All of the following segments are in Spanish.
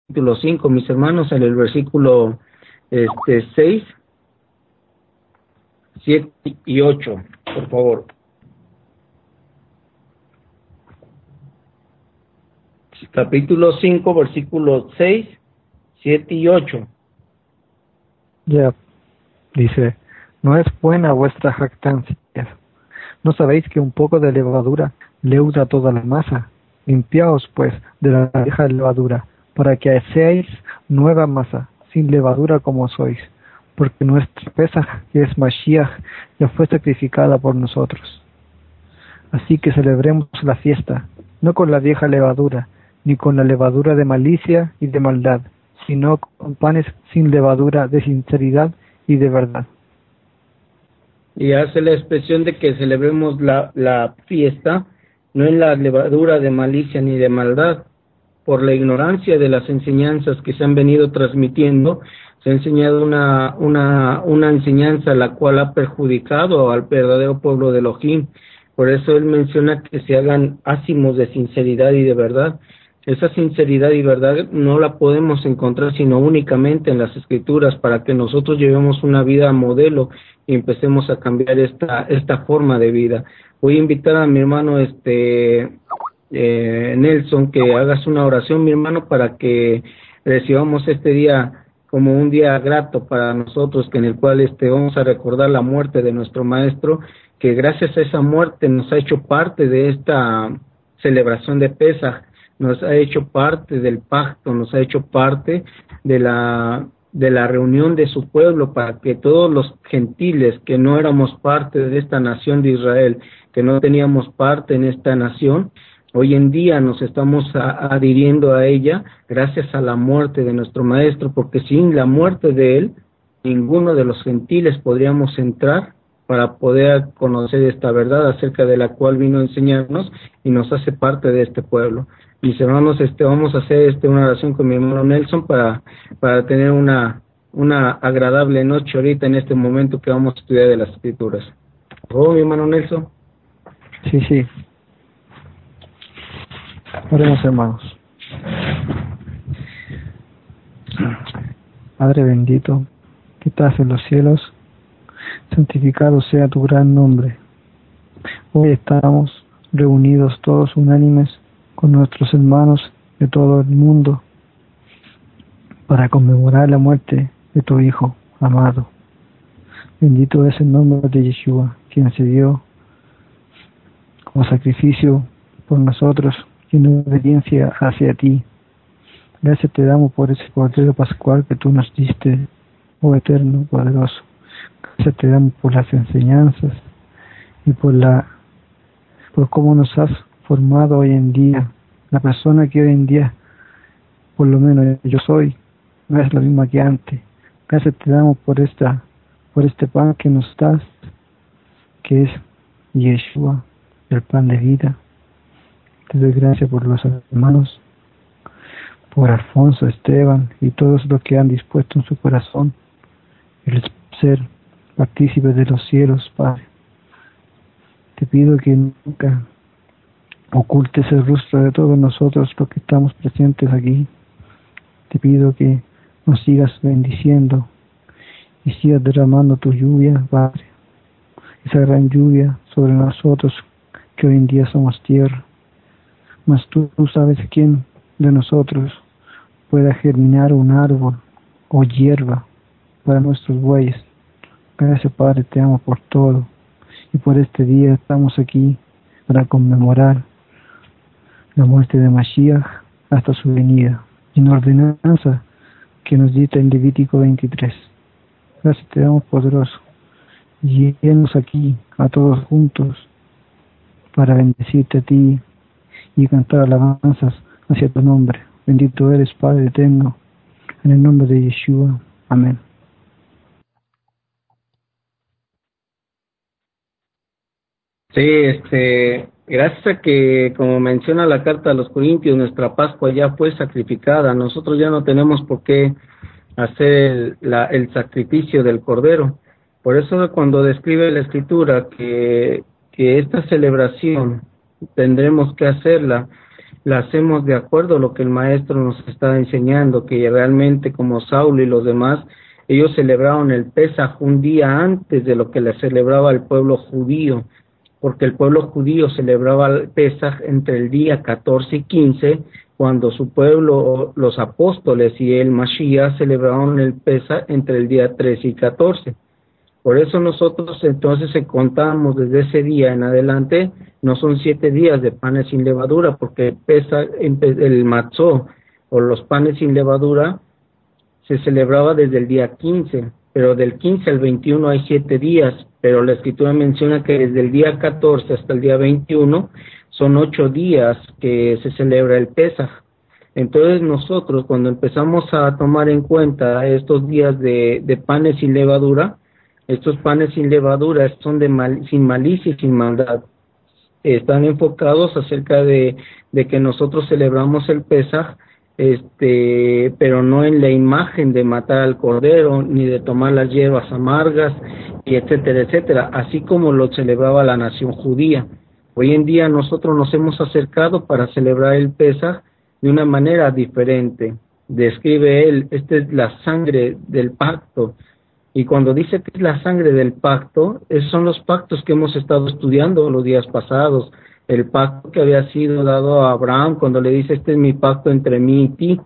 capítulo 5, mis hermanos, en el versículo 6, 7 y 8, por favor. Capítulo 5, versículos 6, 7 y 8. Ya, dice, no es buena vuestra jactancia. ¿No sabéis que un poco de levadura leuda toda la masa? Limpiaos, pues, de la vieja levadura, para que seáis nueva masa, sin levadura como sois, porque nuestra Pesaj, que es Mashiach, ya fue sacrificada por nosotros. Así que celebremos la fiesta, no con la vieja levadura, ni con la levadura de malicia y de maldad, sino con panes sin levadura de sinceridad y de verdad. Y hace la expresión de que celebremos la fiesta, no en la levadura de malicia ni de maldad, por la ignorancia de las enseñanzas que se han venido transmitiendo. Se ha enseñado una enseñanza la cual ha perjudicado al verdadero pueblo de Elohim. Por eso él menciona que se hagan ácimos de sinceridad y de verdad. Esa sinceridad y verdad no la podemos encontrar sino únicamente en las Escrituras, para que nosotros llevemos una vida modelo y empecemos a cambiar esta forma de vida. Voy a invitar a mi hermano Nelson, que hagas una oración, mi hermano, para que recibamos este día como un día grato para nosotros, que en el cual vamos a recordar la muerte de nuestro maestro, que gracias a esa muerte nos ha hecho parte de esta celebración de Pesaj, nos ha hecho parte del pacto, nos ha hecho parte de la reunión de su pueblo, para que todos los gentiles que no éramos parte de esta nación de Israel, que no teníamos parte en esta nación, hoy en día nos estamos adhiriendo a ella gracias a la muerte de nuestro maestro, porque sin la muerte de él, ninguno de los gentiles podríamos entrar para poder conocer esta verdad acerca de la cual vino a enseñarnos y nos hace parte de este pueblo. Mis hermanos, vamos a hacer una oración con mi hermano Nelson para tener una agradable noche ahorita en este momento que vamos a estudiar de las Escrituras. ¿Oh, mi hermano Nelson? Sí. Oremos, hermanos. Padre bendito, que estás en los cielos, santificado sea tu gran nombre. Hoy estamos reunidos todos unánimes con nuestros hermanos de todo el mundo para conmemorar la muerte de tu Hijo amado. Bendito es el nombre de Yeshua, quien se dio como sacrificio por nosotros y en obediencia hacia ti. Gracias te damos por ese Cordero Pascual que tú nos diste, oh Eterno Poderoso. Gracias te damos por las enseñanzas y por cómo nos has formado hoy en día. La persona que hoy en día, por lo menos yo soy, no es la misma que antes. Gracias te damos por este pan que nos das, que es Yeshua, el pan de vida. Te doy gracias por los hermanos, por Alfonso, Esteban y todos los que han dispuesto en su corazón el ser partícipes de los cielos, Padre. Te pido que nunca ocultes el rostro de todos nosotros los que estamos presentes aquí. Te pido que nos sigas bendiciendo y sigas derramando tu lluvia, Padre, esa gran lluvia sobre nosotros que hoy en día somos tierra. Mas tú sabes quién de nosotros pueda germinar un árbol o hierba para nuestros bueyes. Gracias, Padre, te amo por todo. Y por este día estamos aquí para conmemorar la muerte de Mashiach hasta su venida, en ordenanza que nos dicta en Levítico 23. Gracias te damos, poderoso. Y llenos aquí a todos juntos para bendecirte a ti y cantar alabanzas hacia tu nombre. Bendito eres, Padre eterno, en el nombre de Yeshua. Amén. Sí, gracias a que, como menciona la carta a los Corintios, nuestra Pascua ya fue sacrificada. Nosotros ya no tenemos por qué hacer el sacrificio del Cordero. Por eso cuando describe la Escritura que esta celebración tendremos que hacerla la hacemos de acuerdo a lo que el maestro nos está enseñando, que realmente como Saulo y los demás, ellos celebraron el Pesaj un día antes de lo que le celebraba el pueblo judío, porque el pueblo judío celebraba el Pesaj entre el día 14 y 15, cuando su pueblo, los apóstoles y el Mashiach celebraron el Pesaj entre el día 13 y 14. Por eso nosotros entonces contamos desde ese día en adelante, no son 7 días de panes sin levadura, porque el matzó o los panes sin levadura se celebraba desde el día 15, pero del 15 al 21 hay 7 días, pero la escritura menciona que desde el día 14 hasta el día 21 son 8 días que se celebra el Pesaj. Entonces nosotros cuando empezamos a tomar en cuenta estos días de panes sin levadura, estos panes sin levadura son sin malicia y sin maldad. Están enfocados acerca de que nosotros celebramos el Pesaj, pero no en la imagen de matar al cordero, ni de tomar las hierbas amargas, y etcétera, etcétera, así como lo celebraba la nación judía. Hoy en día nosotros nos hemos acercado para celebrar el Pesaj de una manera diferente. Describe él, esta es la sangre del pacto. Y cuando dice que es la sangre del pacto, esos son los pactos que hemos estado estudiando los días pasados. El pacto que había sido dado a Abraham cuando le dice, este es mi pacto entre mí y ti.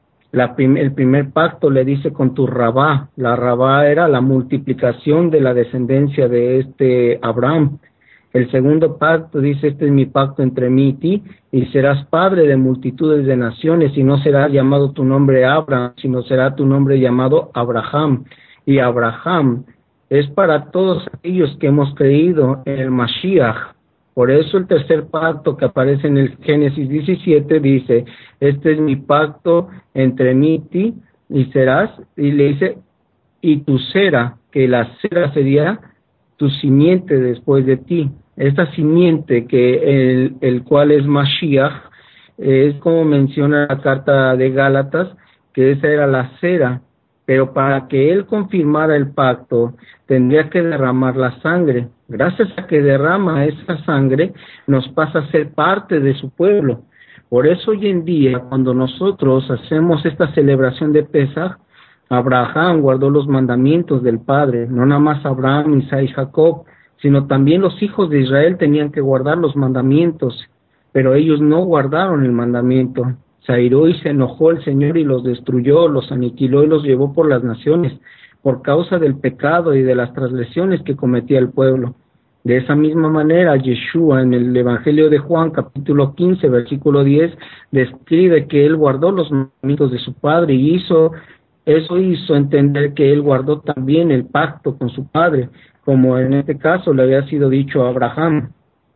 El primer pacto le dice con tu rabá. La rabá era la multiplicación de la descendencia de Abraham. El segundo pacto dice, este es mi pacto entre mí y ti, y serás padre de multitudes de naciones, y no será llamado tu nombre Abraham, sino será tu nombre llamado Abraham. Y Abraham es para todos aquellos que hemos creído en el Mashiach. Por eso el tercer pacto que aparece en el Génesis 17 dice, este es mi pacto entre mí y ti, y serás, y le dice, y tu cera, que la cera sería tu simiente después de ti. Esta simiente que el cual es Mashiach, es como menciona la carta de Gálatas, que esa era la cera, pero para que él confirmara el pacto, tendría que derramar la sangre. Gracias a que derrama esa sangre, nos pasa a ser parte de su pueblo. Por eso hoy en día, cuando nosotros hacemos esta celebración de Pesaj, Abraham guardó los mandamientos del Padre, no nada más Abraham, Isaac y Jacob, sino también los hijos de Israel tenían que guardar los mandamientos, pero ellos no guardaron el mandamiento. Se airó y se enojó el Señor y los destruyó, los aniquiló y los llevó por las naciones, por causa del pecado y de las transgresiones que cometía el pueblo. De esa misma manera, Yeshua en el Evangelio de Juan, capítulo 15, versículo 10, describe que él guardó los mandamientos de su Padre y eso hizo entender que él guardó también el pacto con su Padre, como en este caso le había sido dicho a Abraham.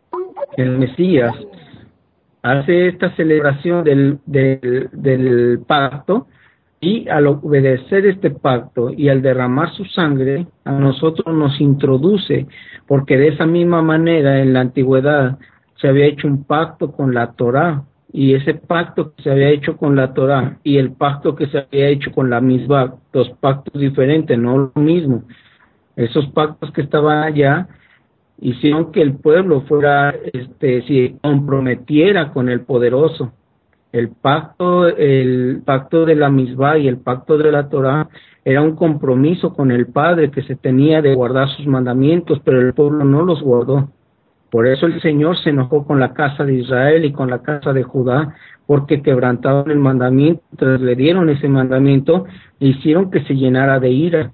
El Mesías hace esta celebración del pacto, y al obedecer este pacto y al derramar su sangre, a nosotros nos introduce, porque de esa misma manera en la antigüedad se había hecho un pacto con la Torá, y ese pacto que se había hecho con la Torá y el pacto que se había hecho con la Mizbah, dos pactos diferentes, no lo mismo. Esos pactos que estaban allá hicieron que el pueblo se comprometiera con el poderoso. El pacto de la Mizbah y el pacto de la Torá era un compromiso con el Padre que se tenía de guardar sus mandamientos, pero el pueblo no los guardó. Por eso el Señor se enojó con la casa de Israel y con la casa de Judá, porque quebrantaron el mandamiento, transgredieron ese mandamiento e hicieron que se llenara de ira.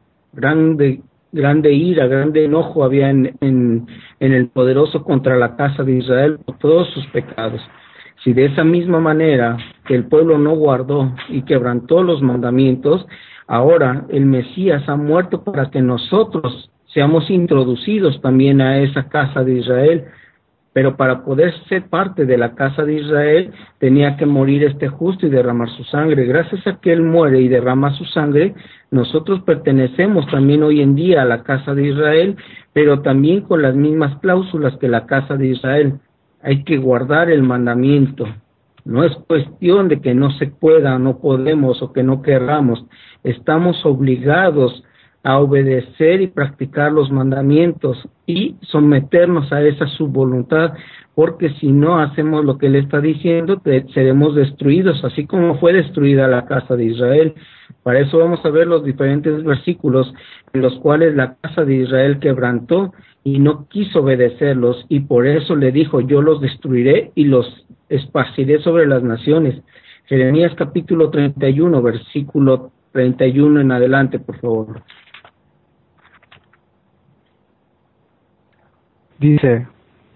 Grande enojo había en el poderoso contra la casa de Israel por todos sus pecados. Si de esa misma manera que el pueblo no guardó y quebrantó los mandamientos, ahora el Mesías ha muerto para que nosotros seamos introducidos también a esa casa de Israel. Pero para poder ser parte de la casa de Israel tenía que morir este justo y derramar su sangre. Gracias a que él muere y derrama su sangre, nosotros pertenecemos también hoy en día a la casa de Israel, pero también con las mismas cláusulas que la casa de Israel. Hay que guardar el mandamiento. No es cuestión de que no se pueda, no podemos o que no querramos. Estamos obligados a obedecer y practicar los mandamientos y someternos a esa su voluntad, porque si no hacemos lo que él está diciendo, seremos destruidos, así como fue destruida la casa de Israel. Para eso vamos a ver los diferentes versículos en los cuales la casa de Israel quebrantó y no quiso obedecerlos, y por eso le dijo, yo los destruiré y los esparciré sobre las naciones. Jeremías capítulo 31, versículo 31 en adelante, por favor. Dice: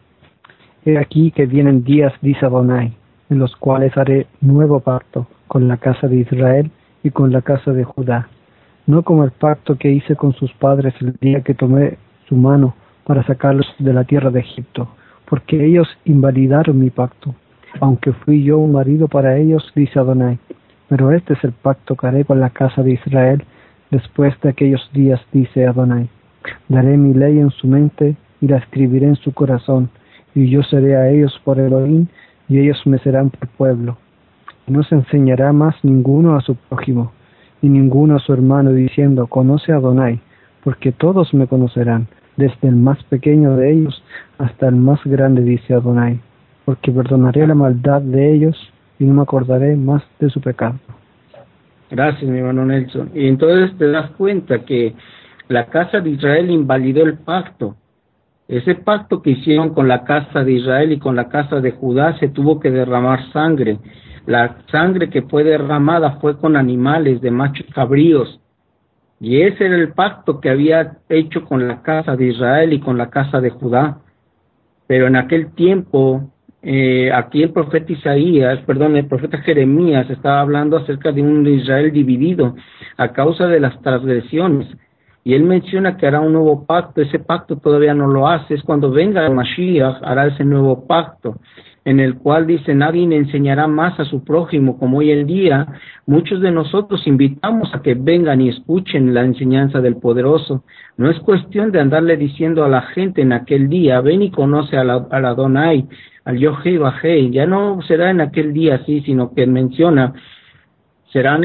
He aquí que vienen días, dice Adonai, en los cuales haré nuevo pacto con la casa de Israel y con la casa de Judá, no como el pacto que hice con sus padres el día que tomé su mano para sacarlos de la tierra de Egipto, porque ellos invalidaron mi pacto, aunque fui yo un marido para ellos, dice Adonai. Pero este es el pacto que haré con la casa de Israel después de aquellos días, dice Adonai. Daré mi ley en su mente y la escribiré en su corazón, y yo seré a ellos por Elohim, y ellos me serán por pueblo. No se enseñará más ninguno a su prójimo, ni ninguno a su hermano, diciendo, conoce a Adonai, porque todos me conocerán, desde el más pequeño de ellos hasta el más grande, dice Adonai, porque perdonaré la maldad de ellos y no me acordaré más de su pecado. Gracias, mi hermano Nelson. Y entonces te das cuenta que la casa de Israel invalidó el pacto. Ese pacto que hicieron con la casa de Israel y con la casa de Judá, se tuvo que derramar sangre. La sangre que fue derramada fue con animales de machos cabríos. Y ese era el pacto que había hecho con la casa de Israel y con la casa de Judá. Pero en aquel tiempo, aquí el profeta el profeta Jeremías estaba hablando acerca de un Israel dividido a causa de las transgresiones. Y él menciona que hará un nuevo pacto. Ese pacto todavía no lo hace. Es cuando venga el Mashiach, hará ese nuevo pacto, en el cual dice, nadie enseñará más a su prójimo, como hoy en día muchos de nosotros invitamos a que vengan y escuchen la enseñanza del Poderoso. No es cuestión de andarle diciendo a la gente en aquel día, ven y conoce a la Adonai, al Yohei Bajei. Ya no será en aquel día así, sino que menciona, serán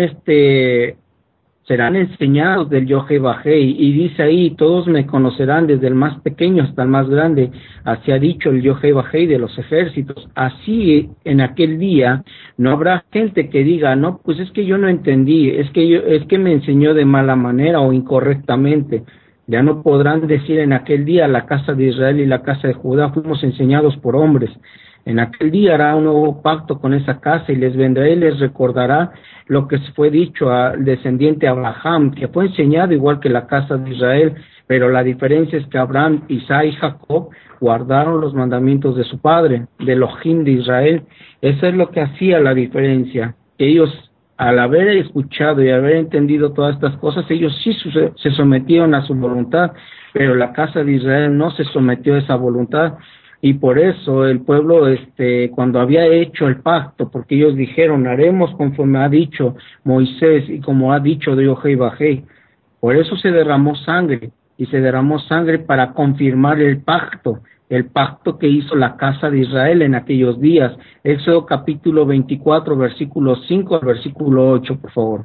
serán enseñados del Yohei Bajei, y dice ahí, todos me conocerán desde el más pequeño hasta el más grande, así ha dicho el Yohei Bajei de los ejércitos. Así en aquel día no habrá gente que diga, no, pues es que yo no entendí, es que me enseñó de mala manera o incorrectamente. Ya no podrán decir en aquel día, la casa de Israel y la casa de Judá fuimos enseñados por hombres. En aquel día hará un nuevo pacto con esa casa y les vendrá y les recordará lo que fue dicho al descendiente Abraham, que fue enseñado igual que la casa de Israel, pero la diferencia es que Abraham, Isaac y Jacob guardaron los mandamientos de su padre, de Elohim de Israel. Eso es lo que hacía la diferencia, que ellos, al haber escuchado y haber entendido todas estas cosas, ellos sí se sometieron a su voluntad, pero la casa de Israel no se sometió a esa voluntad. Y por eso el pueblo, cuando había hecho el pacto, porque ellos dijeron, haremos conforme ha dicho Moisés y como ha dicho Yohei Bajei, por eso se derramó sangre, y se derramó sangre para confirmar el pacto que hizo la casa de Israel en aquellos días. Éxodo capítulo 24, versículo 5 al versículo 8, por favor.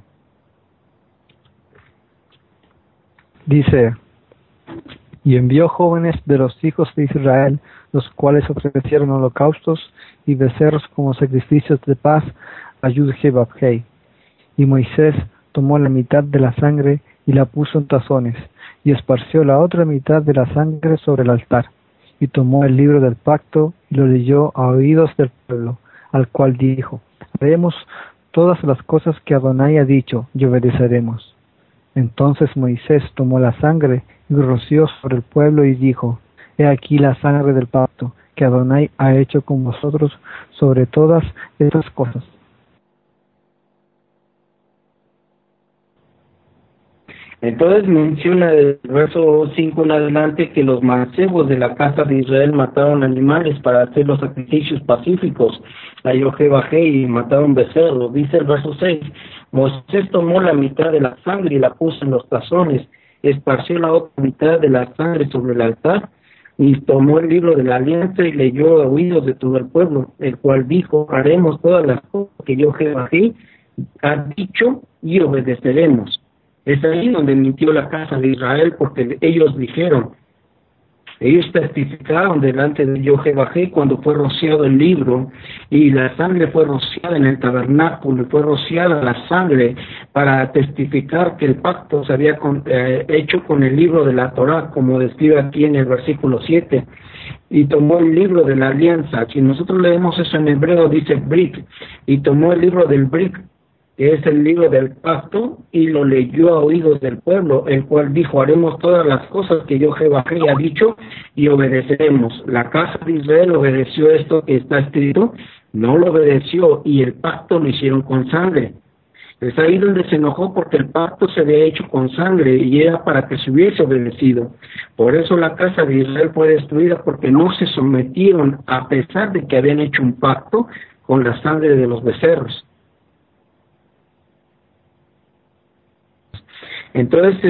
Dice: Y envió jóvenes de los hijos de Israel, los cuales ofrecieron holocaustos y becerros como sacrificios de paz a Yud-Heh-Vav-Hei. Y Moisés tomó la mitad de la sangre y la puso en tazones, y esparció la otra mitad de la sangre sobre el altar. Y tomó el libro del pacto y lo leyó a oídos del pueblo, al cual dijo: haremos todas las cosas que Adonai ha dicho, y obedeceremos. Entonces Moisés tomó la sangre y roció sobre el pueblo y dijo: He aquí la sangre del pacto que Adonai ha hecho con vosotros sobre todas estas cosas. Entonces menciona del verso 5 en adelante que los mancebos de la casa de Israel mataron animales para hacer los sacrificios pacíficos a Yohei Bajei, y mataron becerros. Dice el verso 6, Moisés tomó la mitad de la sangre y la puso en los tazones, esparció la otra mitad de la sangre sobre el altar, y tomó el libro de la alianza y leyó a oídos de todo el pueblo, el cual dijo: haremos todas las cosas que Yohei Bajei ha dicho y obedeceremos. Es ahí donde mintió la casa de Israel, porque ellos dijeron, Ellos testificaron delante de Jehová cuando fue rociado el libro y la sangre fue rociada en el tabernáculo, fue rociada la sangre para testificar que el pacto se había hecho con el libro de la Torá, como describe aquí en el versículo 7. Y tomó el libro de la alianza. Si nosotros leemos eso en hebreo, dice Brit, y tomó el libro del Brit, que es el libro del pacto, y lo leyó a oídos del pueblo, el cual dijo: haremos todas las cosas que Jehová ha dicho y obedeceremos. La casa de Israel obedeció esto que está escrito, no lo obedeció, y el pacto lo hicieron con sangre. Es ahí donde se enojó, porque el pacto se había hecho con sangre y era para que se hubiese obedecido. Por eso la casa de Israel fue destruida, porque no se sometieron a pesar de que habían hecho un pacto con la sangre de los becerros. Entonces,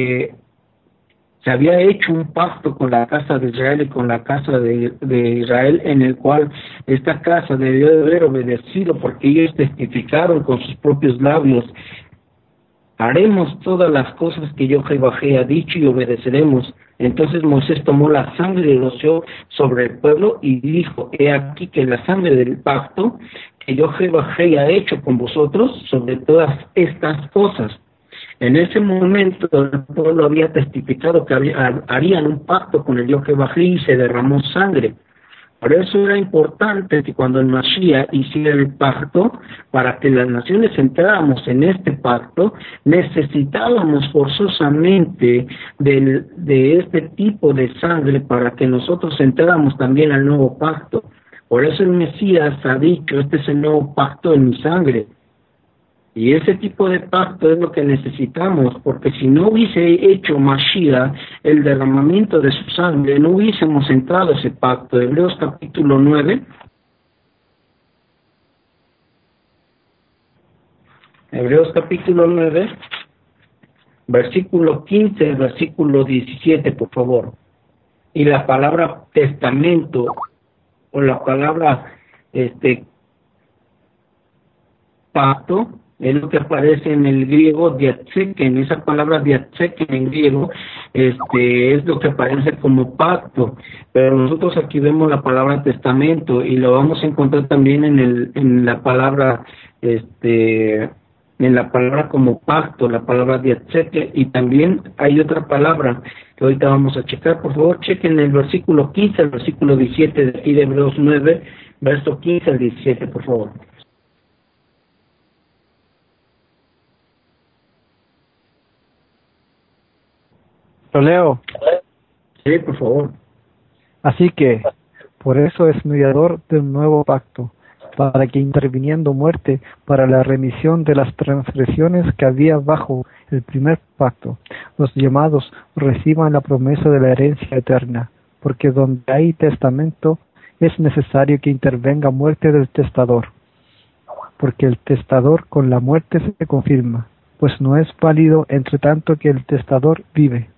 se había hecho un pacto con la casa de Israel y con la casa de Israel, en el cual esta casa debió de haber obedecido, porque ellos testificaron con sus propios labios: haremos todas las cosas que Jehová ha dicho y obedeceremos. Entonces Moisés tomó la sangre y roció sobre el pueblo y dijo: he aquí que la sangre del pacto que Jehová ha hecho con vosotros sobre todas estas cosas. En ese momento el pueblo había testificado que harían un pacto con el Jehová y se derramó sangre. Por eso era importante que cuando el Mashiach hiciera el pacto, para que las naciones entráramos en este pacto, necesitábamos forzosamente de este tipo de sangre para que nosotros entráramos también al nuevo pacto. Por eso el Mesías ha dicho: este es el nuevo pacto en mi sangre. Y ese tipo de pacto es lo que necesitamos, porque si no hubiese hecho Mashiach el derramamiento de su sangre, no hubiésemos entrado a ese pacto. Hebreos capítulo 9. Hebreos capítulo 9, versículo 15, versículo 17, por favor. Y la palabra testamento, o la palabra pacto, es lo que aparece en el griego diatseken. Esa palabra diatseken en griego es lo que aparece como pacto, pero nosotros aquí vemos la palabra testamento y lo vamos a encontrar también en la palabra como pacto, la palabra diatseken, y también hay otra palabra que ahorita vamos a checar. Por favor, chequen el versículo 15 al versículo 17 de aquí de Hebreos 9, verso 15 al 17, por favor. Lo leo. Sí, por favor. Así que, por eso es mediador de un nuevo pacto, para que interviniendo muerte para la remisión de las transgresiones que había bajo el primer pacto, los llamados reciban la promesa de la herencia eterna, porque donde hay testamento es necesario que intervenga muerte del testador, porque el testador con la muerte se confirma, pues no es válido entre tanto que el testador vive.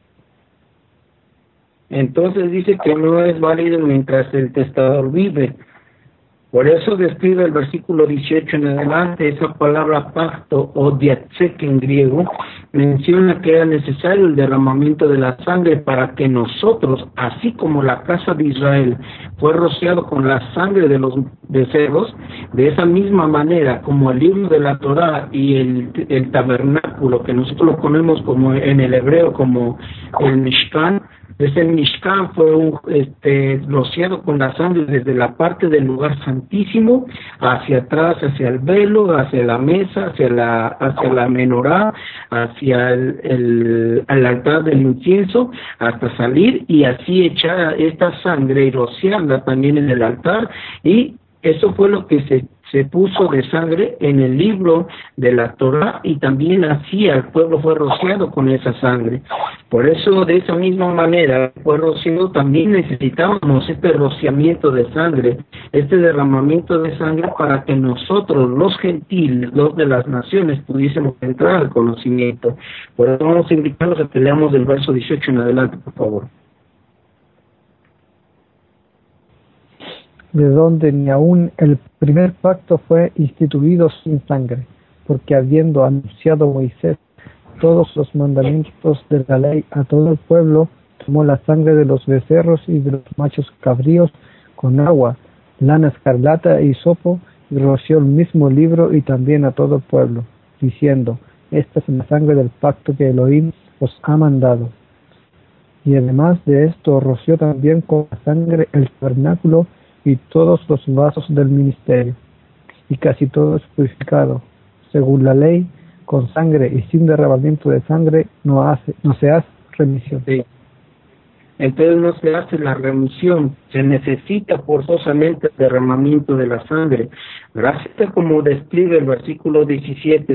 Entonces dice que no es válido mientras el testador vive. Por eso describe el versículo 18 en adelante, esa palabra pacto o diatsek en griego, menciona que era necesario el derramamiento de la sangre para que nosotros, así como la casa de Israel fue rociado con la sangre de los becerros, de esa misma manera como el libro de la Torá y el tabernáculo, que nosotros lo ponemos como en el hebreo como el Mishkan, ese Mishkan fue rociado con la sangre desde la parte del lugar santísimo hacia atrás, hacia el velo, hacia la mesa, hacia la menorá, hacia el altar del incienso, hasta salir y así echar esta sangre y rociarla también en el altar, y eso fue lo que se puso de sangre en el libro de la Torá, y también así el pueblo fue rociado con esa sangre. Por eso, de esa misma manera, fue rociado, también necesitábamos este rociamiento de sangre, este derramamiento de sangre para que nosotros, los gentiles, los de las naciones, pudiésemos entrar al conocimiento. Por eso vamos a invitarlos a que leamos del verso 18 en adelante, por favor. De donde ni aun el primer pacto fue instituido sin sangre, porque habiendo anunciado Moisés todos los mandamientos de la ley a todo el pueblo, tomó la sangre de los becerros y de los machos cabríos con agua, lana escarlata y hisopo, y roció el mismo libro y también a todo el pueblo, diciendo: esta es la sangre del pacto que Elohim os ha mandado. Y además de esto roció también con la sangre el tabernáculo y todos los vasos del ministerio, y casi todo es purificado. Según la ley, con sangre y sin derramamiento de sangre no se hace remisión. Sí. Entonces no se hace la remisión, se necesita forzosamente el derramamiento de la sangre. Gracias, como describe el versículo 17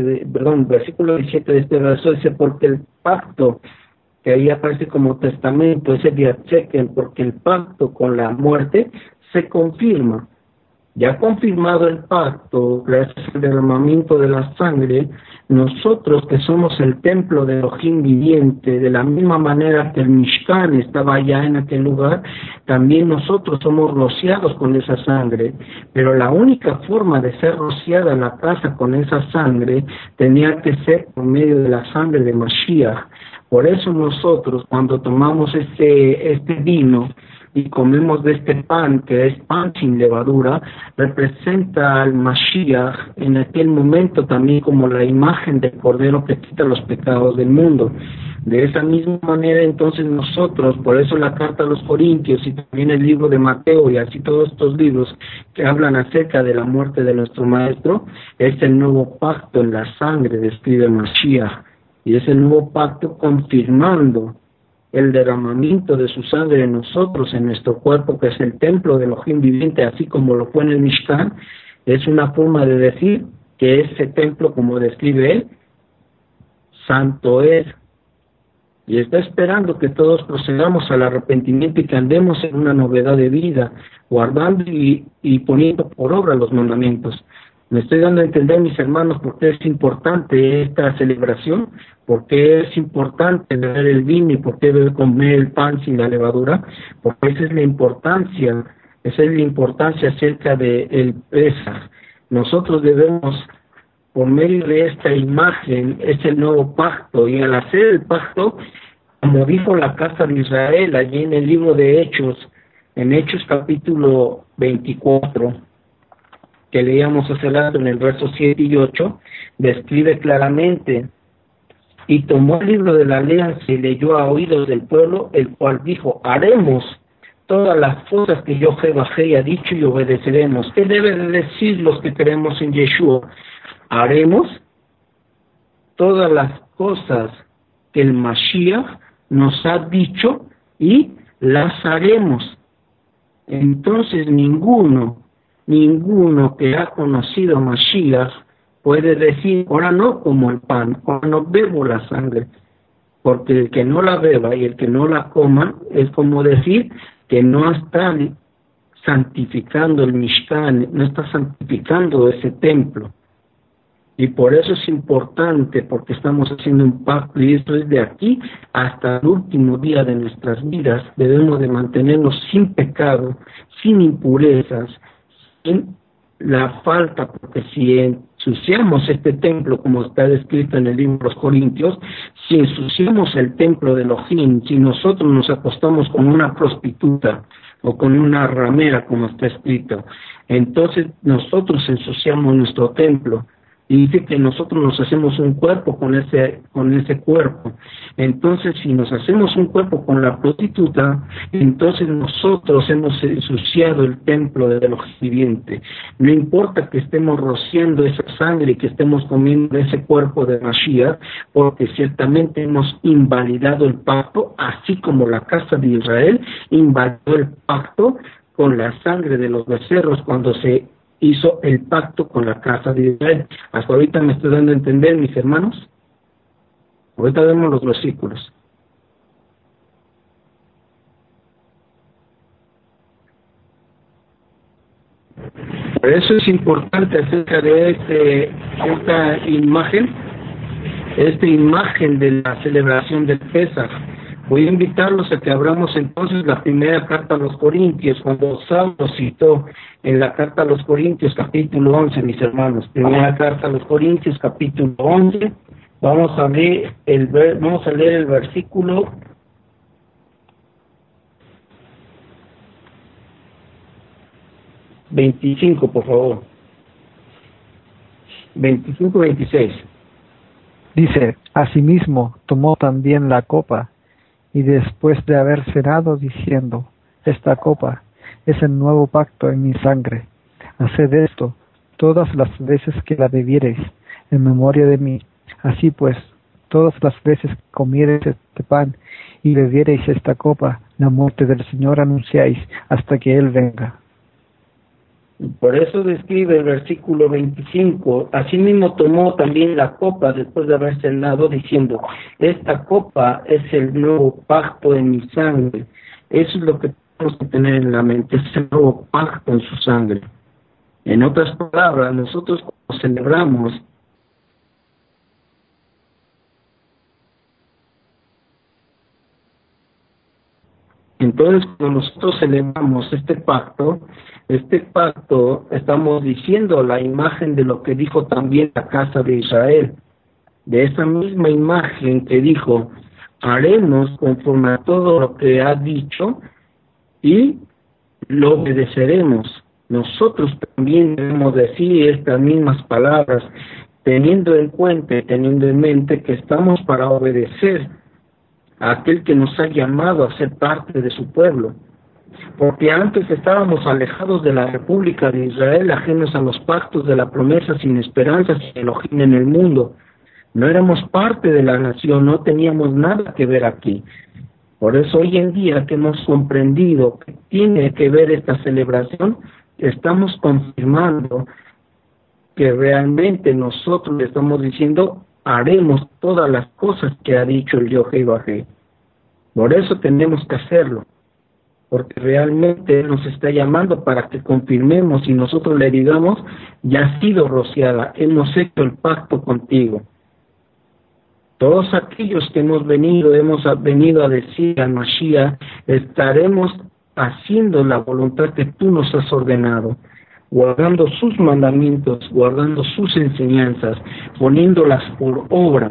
de este verso, dice: porque el pacto, que ahí aparece como testamento, ese diatzekel, porque el pacto con la muerte se confirma. Ya confirmado el pacto, gracias al derramamiento de la sangre, nosotros que somos el templo de Elohim viviente, de la misma manera que el Mishkan estaba allá en aquel lugar, también nosotros somos rociados con esa sangre. Pero la única forma de ser rociada la casa con esa sangre tenía que ser por medio de la sangre de Mashiach. Por eso nosotros, cuando tomamos este vino y comemos de este pan, que es pan sin levadura, representa al Mashiach en aquel momento también como la imagen del Cordero que quita los pecados del mundo. De esa misma manera, entonces nosotros, por eso la carta a los Corintios y también el libro de Mateo y así todos estos libros que hablan acerca de la muerte de nuestro Maestro, es el nuevo pacto en la sangre, describe Mashiach, y es el nuevo pacto confirmando el derramamiento de su sangre en nosotros, en nuestro cuerpo, que es el templo de Elohim viviente, así como lo fue en el Mishkan. Es una forma de decir que ese templo, como describe él, santo es, y está esperando que todos procedamos al arrepentimiento y que andemos en una novedad de vida, guardando y poniendo por obra los mandamientos. Me estoy dando a entender, mis hermanos, por qué es importante esta celebración, por qué es importante beber el vino y por qué debe comer el pan sin la levadura, porque esa es la importancia acerca del Pesaj. Nosotros debemos, por medio de esta imagen, es el nuevo pacto, y al hacer el pacto, como dijo la casa de Israel allí en el libro de Hechos, en Hechos capítulo 24, que leíamos hace rato en el verso 7 y 8, describe claramente: y tomó el libro de la alianza y leyó a oídos del pueblo, el cual dijo: haremos todas las cosas que yo Jehová ha dicho y obedeceremos. ¿Qué debe de decir los que creemos en Yeshua? Haremos todas las cosas que el Mashiach nos ha dicho y las haremos. Entonces ninguno que ha conocido Mashiach puede decir: ahora no como el pan, ahora no bebo la sangre, porque el que no la beba y el que no la coma es como decir que no está santificando el Mishkan, no está santificando ese templo. Y por eso es importante, porque estamos haciendo un pacto, y esto es de aquí hasta el último día de nuestras vidas. Debemos de mantenernos sin pecado, sin impurezas, sin la falta, porque si ensuciamos este templo, como está descrito en el libro de los Corintios, si ensuciamos el templo de Elohim, si nosotros nos acostamos con una prostituta o con una ramera, como está escrito, entonces nosotros ensuciamos nuestro templo. Y dice que nosotros nos hacemos un cuerpo con ese cuerpo. Entonces, si nos hacemos un cuerpo con la prostituta, entonces nosotros hemos ensuciado el templo de los vivientes. No importa que estemos rociando esa sangre y que estemos comiendo ese cuerpo de Mashiach, porque ciertamente hemos invalidado el pacto, así como la casa de Israel invalidó el pacto con la sangre de los becerros cuando se hizo el pacto con la casa de Israel. Hasta ahorita me estoy dando a entender, mis hermanos. Ahorita vemos los versículos. Por eso es importante acerca de esta imagen de la celebración del Pesaj. Voy a invitarlos a que abramos entonces la primera carta a los Corintios, cuando Saulo citó en la carta a los Corintios capítulo 11, mis hermanos. Primera carta a los Corintios capítulo 11, vamos a leer el versículo 25, por favor. 25, 26. Dice, asimismo tomó también la copa, y después de haber cenado, diciendo, esta copa es el nuevo pacto en mi sangre. Haced esto todas las veces que la bebiereis, en memoria de mí. Así pues, todas las veces que comiereis este pan y bebiereis esta copa, la muerte del Señor anunciáis hasta que Él venga. Por eso describe el versículo 25, asimismo tomó también la copa después de haber cenado, diciendo, esta copa es el nuevo pacto en mi sangre. Eso es lo que tenemos que tener en la mente, es el nuevo pacto en su sangre. En otras palabras, nosotros cuando celebramos Entonces, cuando nosotros celebramos este pacto estamos diciendo la imagen de lo que dijo también la casa de Israel, de esa misma imagen que dijo, haremos conforme a todo lo que ha dicho y lo obedeceremos. Nosotros también debemos decir estas mismas palabras, teniendo en cuenta y teniendo en mente que estamos para obedecer a aquel que nos ha llamado a ser parte de su pueblo. Porque antes estábamos alejados de la República de Israel, ajenos a los pactos de la promesa, sin esperanza, sin Elohim en el mundo. No éramos parte de la nación, no teníamos nada que ver aquí. Por eso hoy en día que hemos comprendido que tiene que ver esta celebración, estamos confirmando que realmente nosotros le estamos diciendo, haremos todas las cosas que ha dicho el Yod-Heh-Vah-Heh. Por eso tenemos que hacerlo, porque realmente Él nos está llamando para que confirmemos y nosotros le digamos, ya has sido rociada, hemos hecho el pacto contigo. Todos aquellos que hemos venido a decir al Mashiach, estaremos haciendo la voluntad que tú nos has ordenado, guardando sus mandamientos, guardando sus enseñanzas, poniéndolas por obra.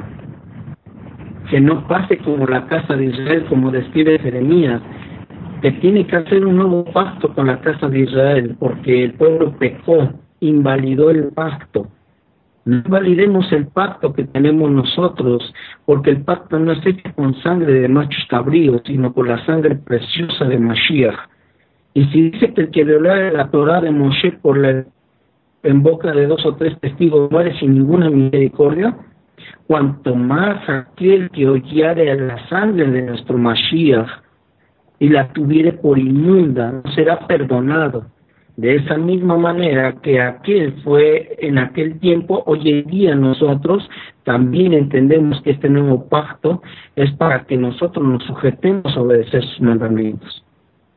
Que no pase como la casa de Israel, como describe Jeremías, que tiene que hacer un nuevo pacto con la casa de Israel, porque el pueblo pecó, invalidó el pacto. No validemos el pacto que tenemos nosotros, porque el pacto no es hecho con sangre de machos cabríos, sino con la sangre preciosa de Mashiach. Y si dice que el que violare la Torah de Moshe en boca de 2 o 3 testigos muere sin ninguna misericordia, cuanto más aquel que hollare la sangre de nuestro Mashiach y la tuviere por inmunda, no será perdonado. De esa misma manera que aquel fue en aquel tiempo, hoy en día nosotros también entendemos que este nuevo pacto es para que nosotros nos sujetemos a obedecer sus mandamientos.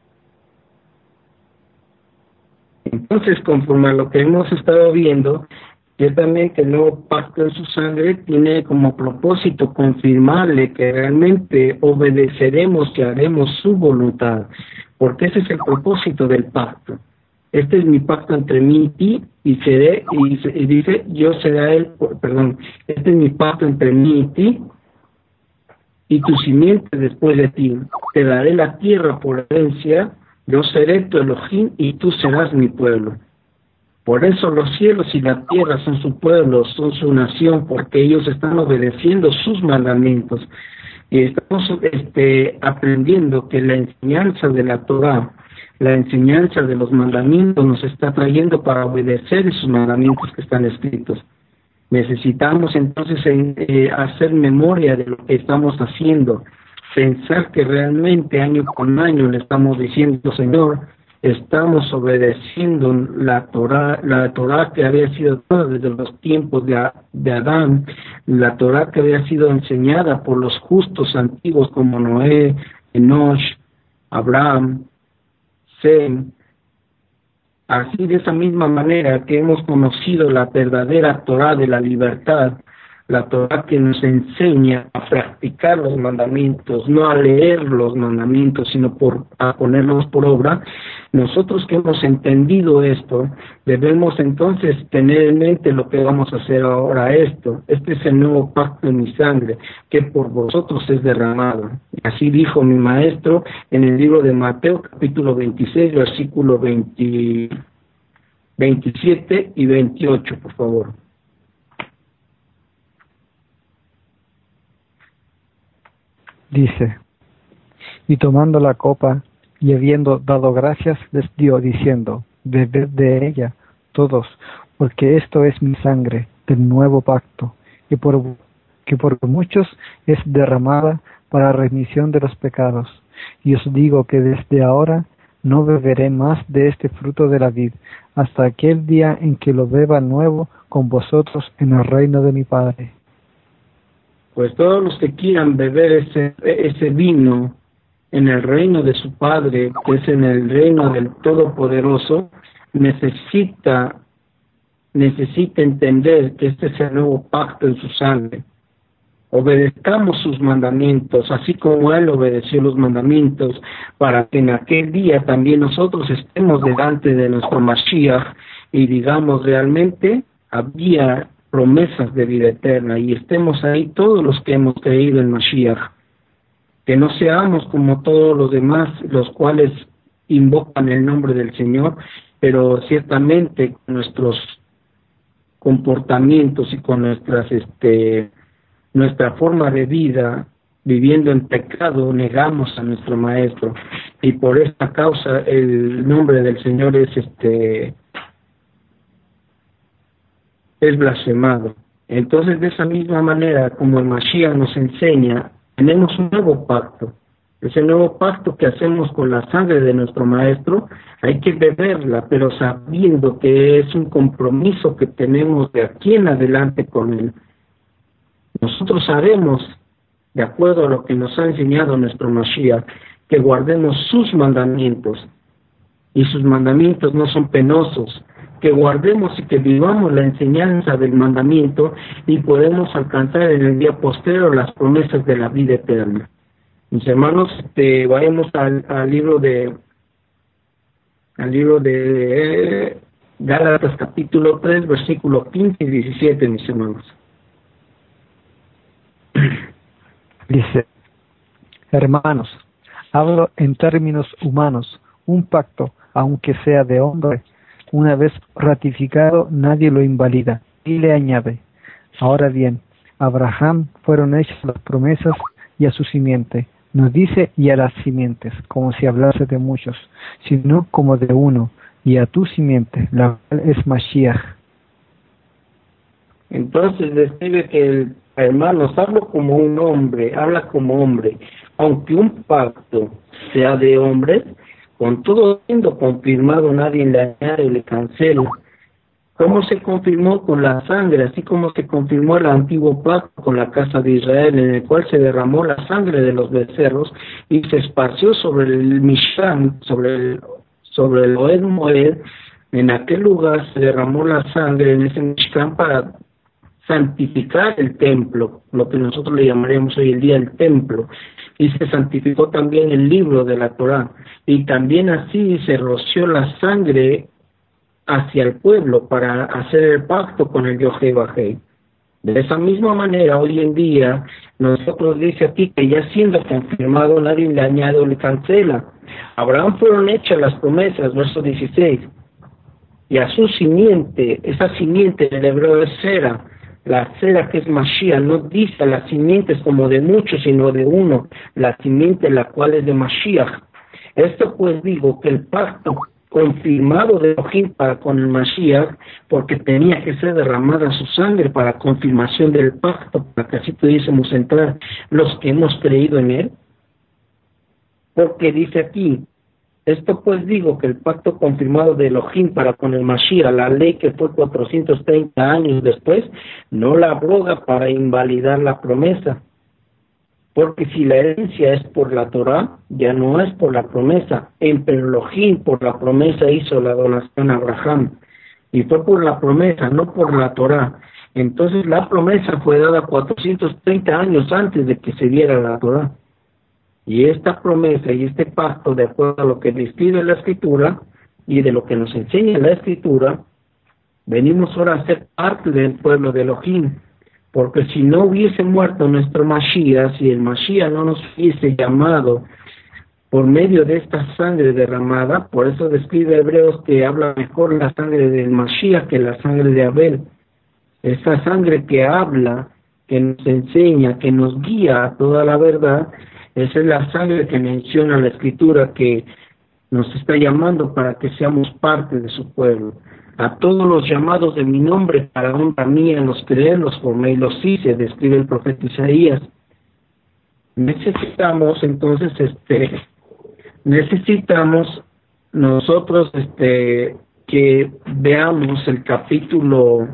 Entonces, conforme a lo que hemos estado viendo, ciertamente el nuevo pacto en su sangre tiene como propósito confirmarle que realmente obedeceremos y haremos su voluntad, porque ese es el propósito del pacto. Este es mi pacto entre mí y ti, y dice, yo seré él, perdón, este es mi pacto entre mí y ti, y tu simiente después de ti. Te daré la tierra por herencia, yo seré tu Elohim y tú serás mi pueblo. Por eso los cielos y la tierra son su pueblo, son su nación, porque ellos están obedeciendo sus mandamientos. Y estamos aprendiendo que la enseñanza de la Torah, la enseñanza de los mandamientos nos está trayendo para obedecer esos mandamientos que están escritos. Necesitamos entonces hacer memoria de lo que estamos haciendo, pensar que realmente año con año le estamos diciendo, Señor, estamos obedeciendo la Torah que había sido dada desde los tiempos de Adán, la Torah que había sido enseñada por los justos antiguos como Noé, Enosh, Abraham, Sem. Así de esa misma manera que hemos conocido la verdadera Torah de la libertad, la Torah que nos enseña a practicar los mandamientos, no a leer los mandamientos, sino a ponerlos por obra. Nosotros que hemos entendido esto, debemos entonces tener en mente lo que vamos a hacer ahora esto. Este es el nuevo pacto en mi sangre, que por vosotros es derramado. Así dijo mi maestro en el libro de Mateo, capítulo 26, versículo 20. 27 y 28, por favor. Dice: y tomando la copa, y habiendo dado gracias, les dio, diciendo: bebed de ella todos, porque esto es mi sangre del nuevo pacto, que por muchos es derramada para remisión de los pecados. Y os digo que desde ahora no beberé más de este fruto de la vid, hasta aquel día en que lo beba nuevo con vosotros en el reino de mi Padre. Pues todos los que quieran beber ese vino en el reino de su Padre, que es en el reino del Todopoderoso, necesita entender que este es el nuevo pacto en su sangre. Obedezcamos sus mandamientos, así como Él obedeció los mandamientos, para que en aquel día también nosotros estemos delante de nuestro Mashiach y digamos realmente había promesas de vida eterna y estemos ahí todos los que hemos creído en Mashiach. Que no seamos como todos los demás, los cuales invocan el nombre del Señor, pero ciertamente con nuestros comportamientos y con nuestra forma de vida, viviendo en pecado, negamos a nuestro Maestro, y por esta causa el nombre del Señor es blasfemado. Entonces, de esa misma manera, como el Mashiach nos enseña, tenemos un nuevo pacto. Ese nuevo pacto que hacemos con la sangre de nuestro Maestro, hay que beberla, pero sabiendo que es un compromiso que tenemos de aquí en adelante con Él. Nosotros haremos, de acuerdo a lo que nos ha enseñado nuestro Mashiach, que guardemos sus mandamientos, y sus mandamientos no son penosos, que guardemos y que vivamos la enseñanza del mandamiento y podemos alcanzar en el día posterior las promesas de la vida eterna. Mis hermanos, vayamos al libro de Gálatas capítulo 3, versículo 15 y 17, mis hermanos. Dice: hermanos, hablo en términos humanos, un pacto, aunque sea de hombre, una vez ratificado, nadie lo invalida. Y le añade: ahora bien, a Abraham fueron hechas las promesas y a su simiente. No dice y a las simientes, como si hablase de muchos, sino como de uno, y a tu simiente, la cual es Mashiach. Entonces describe que el hermano habla como un hombre, aunque un pacto sea de hombres, con todo siendo confirmado, nadie le añade y le cancela. ¿Cómo se confirmó? Con la sangre, así como se confirmó el antiguo pacto con la casa de Israel, en el cual se derramó la sangre de los becerros y se esparció sobre el Mishkan, sobre el Ohel Moed. En aquel lugar se derramó la sangre en ese Mishkan para santificar el templo, lo que nosotros le llamaríamos hoy en día el templo, y se santificó también el libro de la Torá, y también así se roció la sangre hacia el pueblo para hacer el pacto con el Dios Jebajei. De esa misma manera, hoy en día, nosotros dice aquí que ya siendo confirmado, nadie le añade o le cancela. A Abraham fueron hechas las promesas, verso 16, y a su simiente, esa simiente en el hebreo es Sera, la Sera que es Mashiach, no dice las simientes como de muchos, sino de uno, la simiente la cual es de Mashiach. Esto pues digo que el pacto confirmado de Elohim para con el Mashiach, porque tenía que ser derramada su sangre para confirmación del pacto, para que así pudiésemos entrar los que hemos creído en él, porque dice aquí: esto pues digo que el pacto confirmado de Elohim para con el Mashiach, la ley que fue 430 años después, no la abroga para invalidar la promesa. Porque si la herencia es por la Torá, ya no es por la promesa. Pero Elohim por la promesa hizo la donación a Abraham. Y fue por la promesa, no por la Torá. Entonces la promesa fue dada 430 años antes de que se diera la Torá. Y esta promesa y este pacto, de acuerdo a lo que describe la Escritura y de lo que nos enseña la Escritura, venimos ahora a ser parte del pueblo de Elohim. Porque si no hubiese muerto nuestro Mashiach, si el Mashiach no nos hubiese llamado por medio de esta sangre derramada. Por eso describe Hebreos que habla mejor la sangre del Mashiach que la sangre de Abel. Esa sangre que habla, que nos enseña, que nos guía a toda la verdad, esa es la sangre que menciona la Escritura, que nos está llamando para que seamos parte de su pueblo. A todos los llamados de mi nombre, para honra mía, los creé, los formé y los hice, describe el profeta Isaías. Necesitamos entonces necesitamos nosotros que veamos el capítulo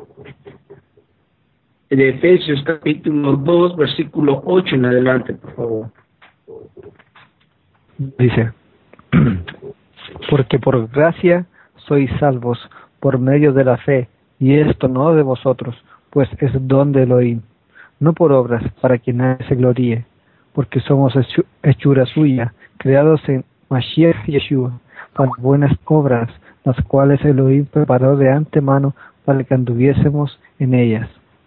de Efesios, capítulo 2, versículo 8 en adelante, por favor. Dice: porque por gracia sois salvos por medio de la fe, y esto no de vosotros, pues es don de Elohim, no por obras, para que nadie se gloríe, porque somos hechura suya, creados en Mashiach Yeshua, para buenas obras, las cuales Elohim preparó de antemano para que anduviésemos en ellas.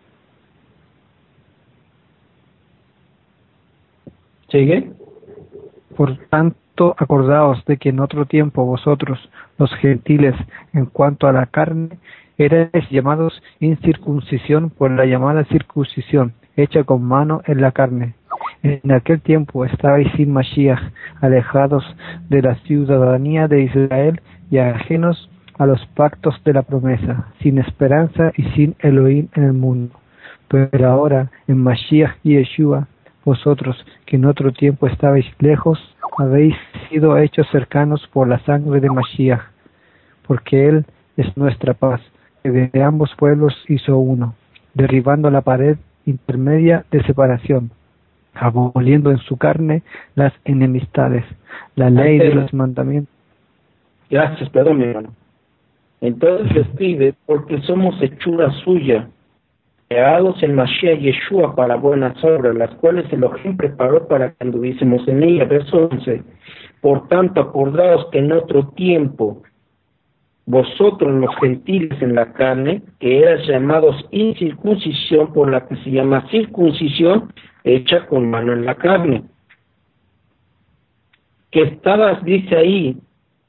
¿Sigue? Por tanto, acordaos de que en otro tiempo vosotros, los gentiles, en cuanto a la carne, erais llamados incircuncisión por la llamada circuncisión, hecha con mano en la carne. En aquel tiempo estabais sin Mashiach, alejados de la ciudadanía de Israel y ajenos a los pactos de la promesa, sin esperanza y sin Elohim en el mundo. Pero ahora, en Mashiach y Yeshua, vosotros, que en otro tiempo estabais lejos, habéis sido hechos cercanos por la sangre de Mashiach, porque Él es nuestra paz, que de ambos pueblos hizo uno, derribando la pared intermedia de separación, aboliendo en su carne las enemistades, la ley de los mandamientos. Gracias, perdón, mi hermano. Entonces escribe, porque somos hechura suya, creados en Mashiach Yeshua para buenas obras, las cuales Elohim preparó para que anduviésemos en ella. Verso 11. Por tanto, acordaos que en otro tiempo, vosotros los gentiles en la carne, que eras llamados incircuncisión, por la que se llama circuncisión, hecha con mano en la carne, que estabas, dice ahí,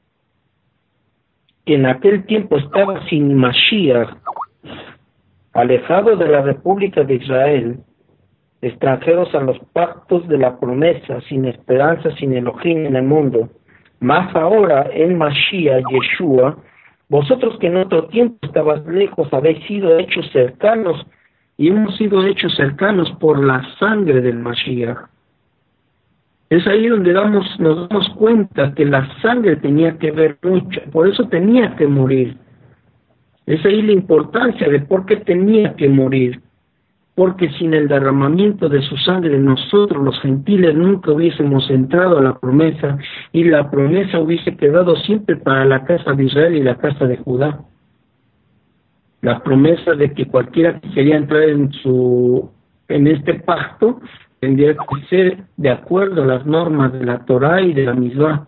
que en aquel tiempo estabas sin Mashiach, alejado de la República de Israel, extranjeros a los pactos de la promesa, sin esperanza, sin Elohim en el mundo. Mas ahora en Mashiach, Yeshua, vosotros que en otro tiempo estabas lejos, habéis sido hechos cercanos, y hemos sido hechos cercanos por la sangre del Mashiach. Es ahí donde nos damos cuenta que la sangre tenía que ver mucho, por eso tenía que morir. Es ahí la importancia de por qué tenía que morir. Porque sin el derramamiento de su sangre nosotros los gentiles nunca hubiésemos entrado a la promesa, y la promesa hubiese quedado siempre para la casa de Israel y la casa de Judá. La promesa de que cualquiera que quería entrar en este pacto tendría que ser de acuerdo a las normas de la Torá y de la Mizvah.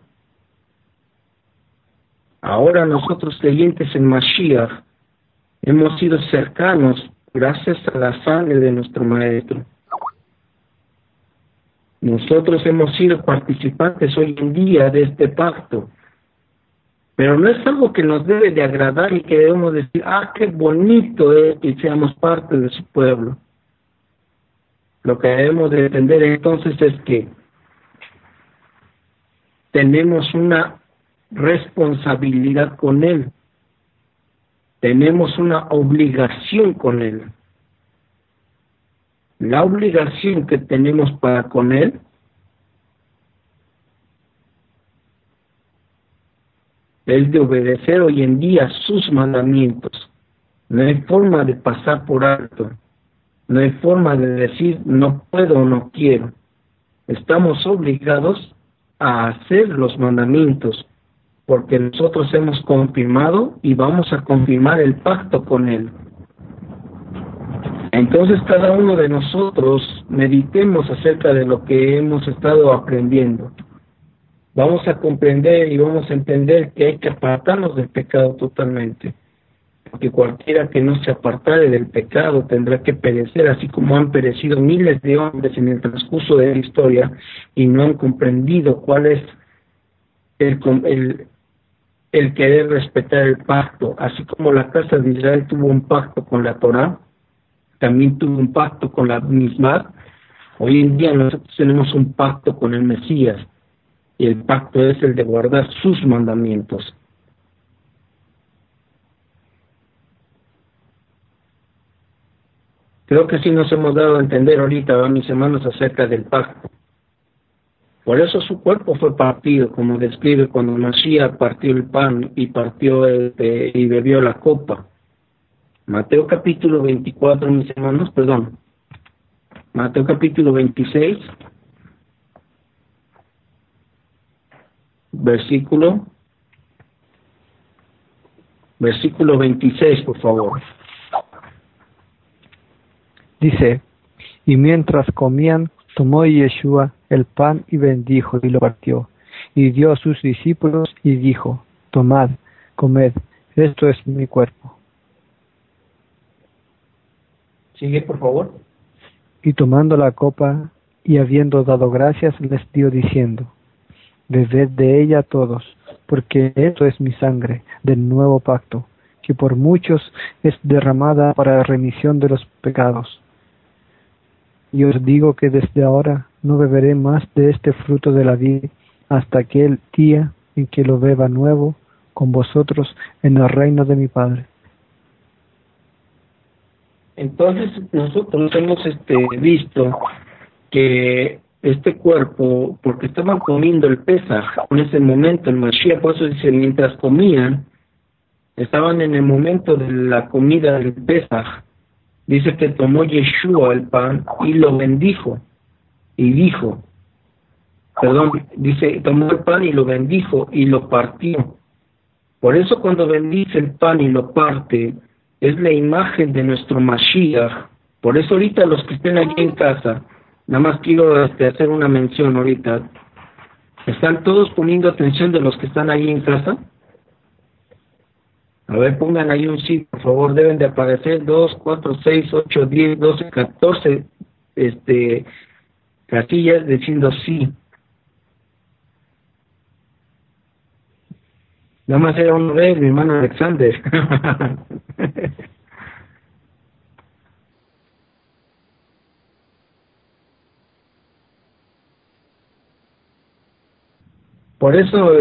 Ahora nosotros creyentes en Mashiach hemos sido cercanos gracias a la sangre de nuestro Maestro. Nosotros hemos sido participantes hoy en día de este pacto, pero no es algo que nos debe de agradar y que debemos decir, qué bonito es que seamos parte de su pueblo. Lo que debemos de entender entonces es que tenemos una responsabilidad con Él. Tenemos una obligación con Él. La obligación que tenemos para con Él es de obedecer hoy en día sus mandamientos. No hay forma de pasar por alto. No hay forma de decir no puedo o no quiero. Estamos obligados a hacer los mandamientos, porque nosotros hemos confirmado y vamos a confirmar el pacto con Él. Entonces cada uno de nosotros meditemos acerca de lo que hemos estado aprendiendo. Vamos a comprender y vamos a entender que hay que apartarnos del pecado totalmente. porque cualquiera que no se apartare del pecado tendrá que perecer, así como han perecido miles de hombres en el transcurso de la historia y no han comprendido cuál es el querer respetar el pacto. Así como la casa de Israel tuvo un pacto con la Torá, también tuvo un pacto con la misma. Hoy en día nosotros tenemos un pacto con el Mesías, y el pacto es el de guardar sus mandamientos. Creo que sí nos hemos dado a entender ahorita, mis hermanos, acerca del pacto. Por eso su cuerpo fue partido, como describe cuando Mashiach partió el pan y partió y bebió la copa. Mateo capítulo 24, mis hermanos, perdón. Mateo capítulo 26, versículo 26, por favor. Dice, y mientras comían, tomó Yeshua el pan y bendijo y lo partió, y dio a sus discípulos y dijo, tomad, comed, esto es mi cuerpo. Sigue, por favor. Y tomando la copa, y habiendo dado gracias, les dio diciendo, bebed de ella todos, porque esto es mi sangre del nuevo pacto, que por muchos es derramada para remisión de los pecados. Y os digo que desde ahora no beberé más de este fruto de la vid hasta aquel día en que lo beba nuevo con vosotros en el reino de mi Padre. Entonces nosotros hemos visto que este cuerpo, porque estaban comiendo el Pesaj en ese momento, el Mashiach, por eso dice, mientras comían, estaban en el momento de la comida del Pesaj. Dice que tomó Yeshua el pan y lo bendijo y dijo, dice, tomó el pan y lo bendijo y lo partió. Por eso cuando bendice el pan y lo parte, es la imagen de nuestro Mashiach. Por eso ahorita los que estén aquí en casa, nada más quiero hacer una mención ahorita. ¿Están todos poniendo atención de los que están ahí en casa? A ver, pongan ahí un sí, por favor. Deben de aparecer 2, 4, 6, 8, 10, 12, 14 casillas diciendo sí. Nada más era uno de ellos, mi hermano Alexander. Por eso,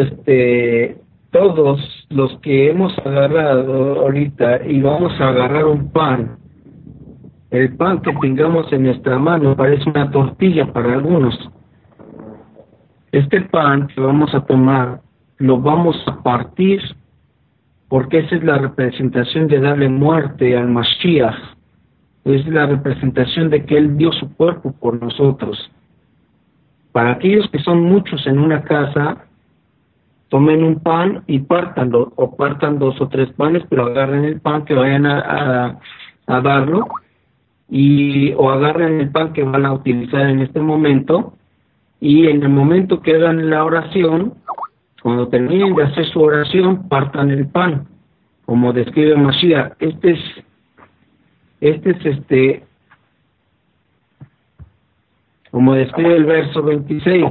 todos los que hemos agarrado ahorita y vamos a agarrar un pan, el pan que tengamos en nuestra mano parece una tortilla para algunos. Este pan que vamos a tomar, lo vamos a partir, porque esa es la representación de darle muerte al Mashiach. Es la representación de que Él dio su cuerpo por nosotros. Para aquellos que son muchos en una casa, tomen un pan y pártanlo, o partan 2 o 3 panes, pero agarren el pan que vayan a darlo, o agarren el pan que van a utilizar en este momento, y en el momento que hagan la oración, cuando terminen de hacer su oración, partan el pan, como describe Mashiach. Como describe el verso 26.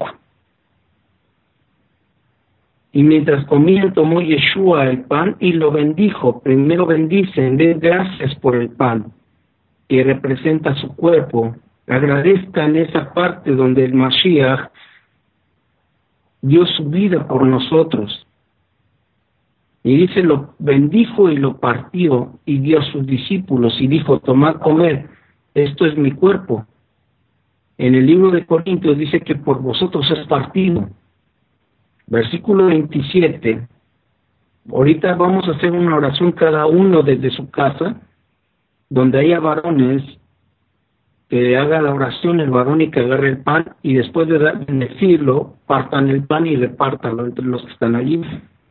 Y mientras comían, tomó Yeshua el pan y lo bendijo. Primero bendicen, den gracias por el pan, que representa su cuerpo. Agradezcan esa parte donde el Mashiach dio su vida por nosotros. Y dice, lo bendijo y lo partió y dio a sus discípulos y dijo, tomad, comed, esto es mi cuerpo. En el libro de Corintios dice que por vosotros es partido. Versículo 27. Ahorita vamos a hacer una oración cada uno desde su casa, donde haya varones, que haga la oración el varón y que agarre el pan, y después de decirlo, partan el pan y repártanlo entre los que están allí.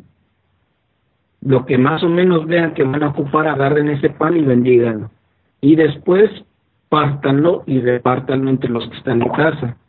Lo que más o menos vean que van a ocupar, agarren ese pan y bendíganlo. Y después, pártanlo y repártanlo entre los que están en casa.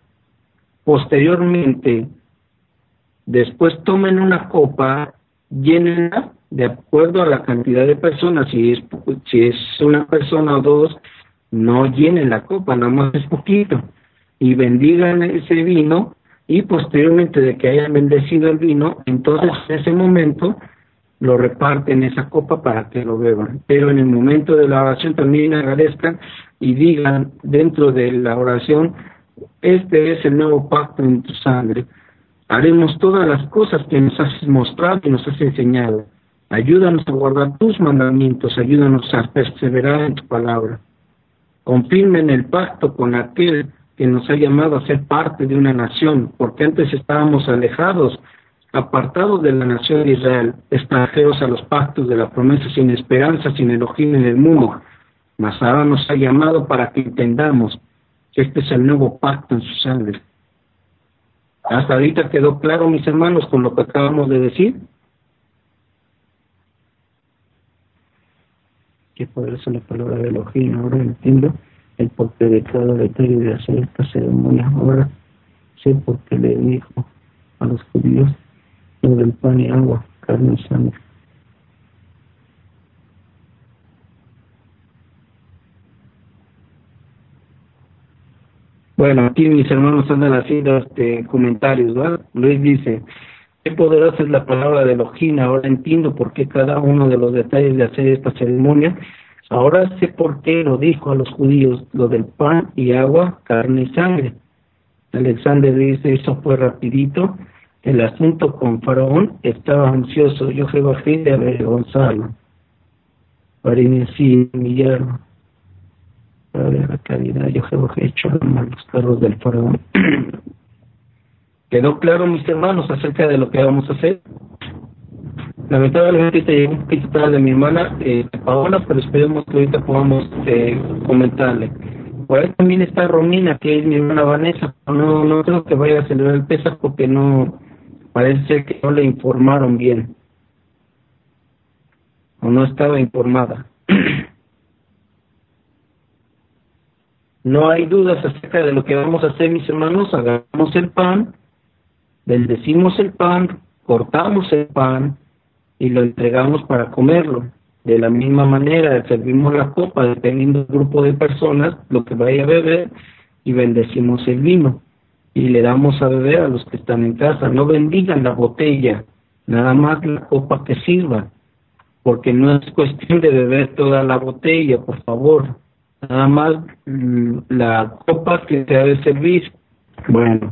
Posteriormente, después tomen una copa, llénenla de acuerdo a la cantidad de personas. Si es una persona o dos, no llenen la copa, nada más es poquito, y bendigan ese vino, y posteriormente de que hayan bendecido el vino, entonces en ese momento lo reparten esa copa para que lo beban. Pero en el momento de la oración también agradezcan y digan dentro de la oración: este es el nuevo pacto en tu sangre. Haremos todas las cosas que nos has mostrado y nos has enseñado. Ayúdanos a guardar tus mandamientos, ayúdanos a perseverar en tu palabra. Confirmen el pacto con aquel que nos ha llamado a ser parte de una nación, porque antes estábamos alejados, apartados de la nación de Israel, extranjeros a los pactos de la promesa, sin esperanza, sin Elohim en el mundo. Mas ahora nos ha llamado para que entendamos que este es el nuevo pacto en su sangre. ¿Hasta ahorita quedó claro, mis hermanos, con lo que acabamos de decir? Qué poderosa la palabra de Elohim. Ahora entiendo el porqué de cada detalle de hacer esta ceremonia. Ahora sé por qué le dijo a los judíos lo del pan y agua, carne y sangre. Bueno, aquí mis hermanos andan haciendo comentarios, ¿verdad? Luis dice: qué poderosa es la palabra de Elohim. Ahora entiendo por qué cada uno de los detalles de hacer esta ceremonia. Ahora sé por qué lo dijo a los judíos, lo del pan y agua, carne y sangre. Alexander dice: eso fue rapidito. El asunto con Faraón estaba ansioso. Yo fui de avergonzarlo, para humillarlo, para ver la caridad. Yo he hecho a los carros del Faraón. ¿Quedó claro, mis hermanos, acerca de lo que vamos a hacer? Lamentablemente te llegó un poquito tarde mi hermana Paola, pero esperemos que ahorita podamos comentarle. Por ahí también está Romina, que es mi hermana Vanessa. No creo que vaya a celebrar el Pesaj porque no, parece ser que no le informaron bien, o no estaba informada. No hay dudas acerca de lo que vamos a hacer, mis hermanos. Agarramos el pan, bendecimos el pan, cortamos el pan y lo entregamos para comerlo. De la misma manera, servimos la copa dependiendo del grupo de personas, lo que vaya a beber, y bendecimos el vino. Y le damos a beber a los que están en casa. No bendigan la botella, nada más la copa que sirva, porque no es cuestión de beber toda la botella, por favor. Nada más la copa que se ha de servir. Bueno,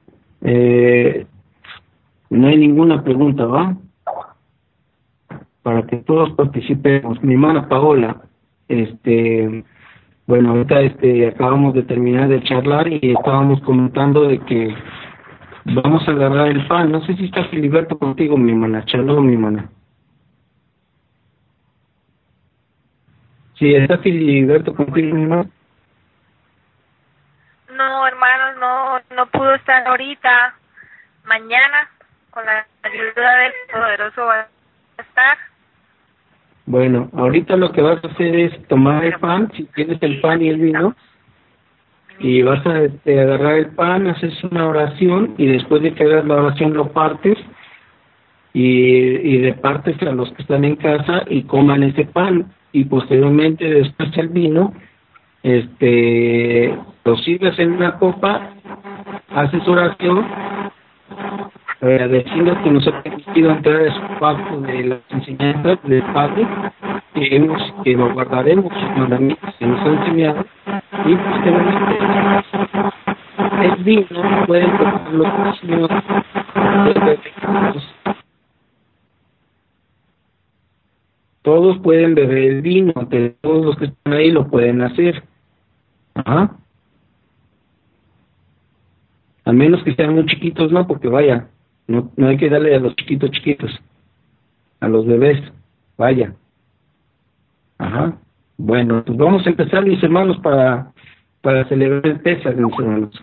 no hay ninguna pregunta, ¿va? Para que todos participemos. Mi hermana Paola, bueno, ahorita acabamos de terminar de charlar y estábamos comentando de que vamos a agarrar el pan. No sé si está Filiberto contigo, mi hermana. Shalom, mi hermana. Sí, está Filiberto contigo, mi hermana. No, hermanos, no pudo estar ahorita. Mañana, con la ayuda del Poderoso, va a estar. Bueno, ahorita lo que vas a hacer es tomar el pan, si tienes el pan y el vino, y vas a agarrar el pan, haces una oración, y después de que hagas la oración lo partes, y repartes a los que están en casa y coman ese pan, y posteriormente después el vino, lo sirves en una copa, haces oración, agradeciendo que nos ha permitido entrar a su pacto de las enseñanzas del Padre, que lo guardaremos sus mandamientos que nos ha enseñado, y posteriormente el vino pueden tomar los niños, todos pueden beber el vino, todos los que están ahí lo pueden hacer. Ajá. A menos que sean muy chiquitos, no, porque vaya, no hay que darle a los chiquitos, a los bebés, vaya. Ajá. Bueno, pues vamos a empezar, mis hermanos, para celebrar el Pesaj, mis hermanos.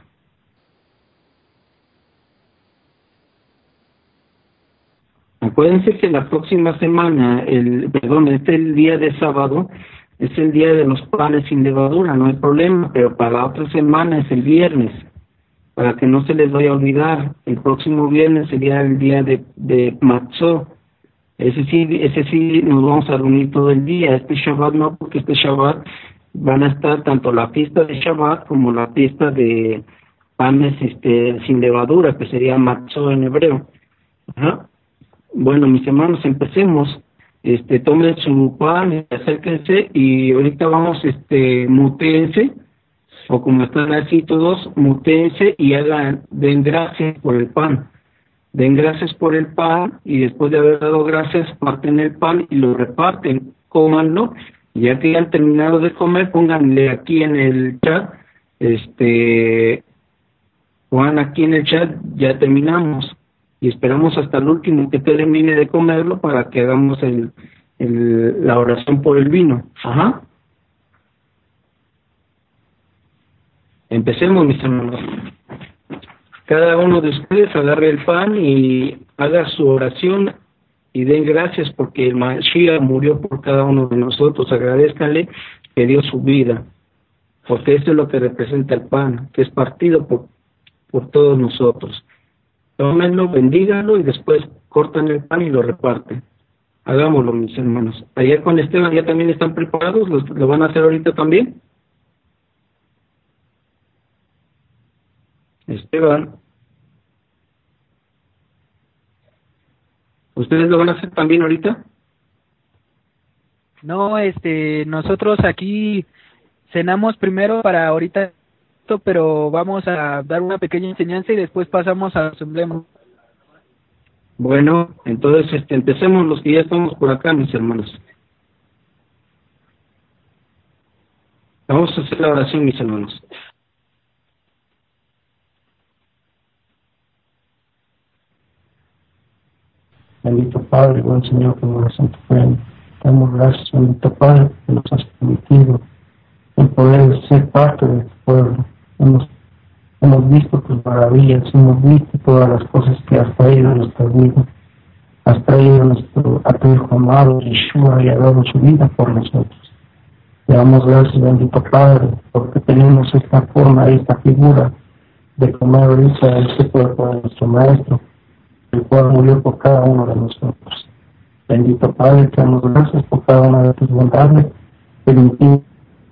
Acuérdense que la próxima semana, el día de sábado, es el día de los panes sin levadura, no hay problema, pero para la otra semana es el viernes, para que no se les vaya a olvidar. El próximo viernes sería el día de Matzó, ese sí nos vamos a reunir todo el día. Este Shabbat no, porque este Shabbat van a estar tanto la fiesta de Shabbat como la fiesta de panes sin levadura, que sería matzó en hebreo. Ajá. Bueno, mis hermanos, empecemos. Tomen su pan, acérquense y ahorita vamos, mutéense, o como están así todos, mutéense y den gracias por el pan. Den gracias por el pan y después de haber dado gracias, parten el pan y lo reparten, cómanlo. Y ya que hayan terminado de comer, pónganle aquí en el chat, Juan, aquí en el chat, ya terminamos. Y esperamos hasta el último que termine de comerlo para que hagamos la oración por el vino. Ajá. Empecemos, mis hermanos. Cada uno de ustedes agarre el pan y haga su oración y den gracias porque el Mashiach murió por cada uno de nosotros. Agradezcanle que dio su vida, porque esto es lo que representa el pan, que es partido por todos nosotros. Tómenlo, bendíganlo y después cortan el pan y lo reparten. Hagámoslo, mis hermanos. Allá con Esteban ya también están preparados, ¿lo van a hacer ahorita también? Esteban, ¿ustedes lo van a hacer también ahorita? No, nosotros aquí cenamos primero para ahorita, pero vamos a dar una pequeña enseñanza y después pasamos a su emblema. Bueno, entonces empecemos los que ya estamos por acá, mis hermanos. Vamos a hacer la oración, mis hermanos. Bendito Padre, buen Señor, que nos santo pueblo. Damos gracias, bendito Padre, que nos has permitido el poder ser parte de tu pueblo. Hemos visto tus maravillas, hemos visto todas las cosas que has traído a nuestra vida. Has traído a tu Hijo amado, Yeshua, y ha dado su vida por nosotros. Le damos gracias, bendito Padre, porque tenemos esta forma, esta figura de comer ahorita este cuerpo de nuestro Maestro, el cual murió por cada uno de nosotros. Bendito Padre, te damos gracias por cada una de tus bondades. Bendito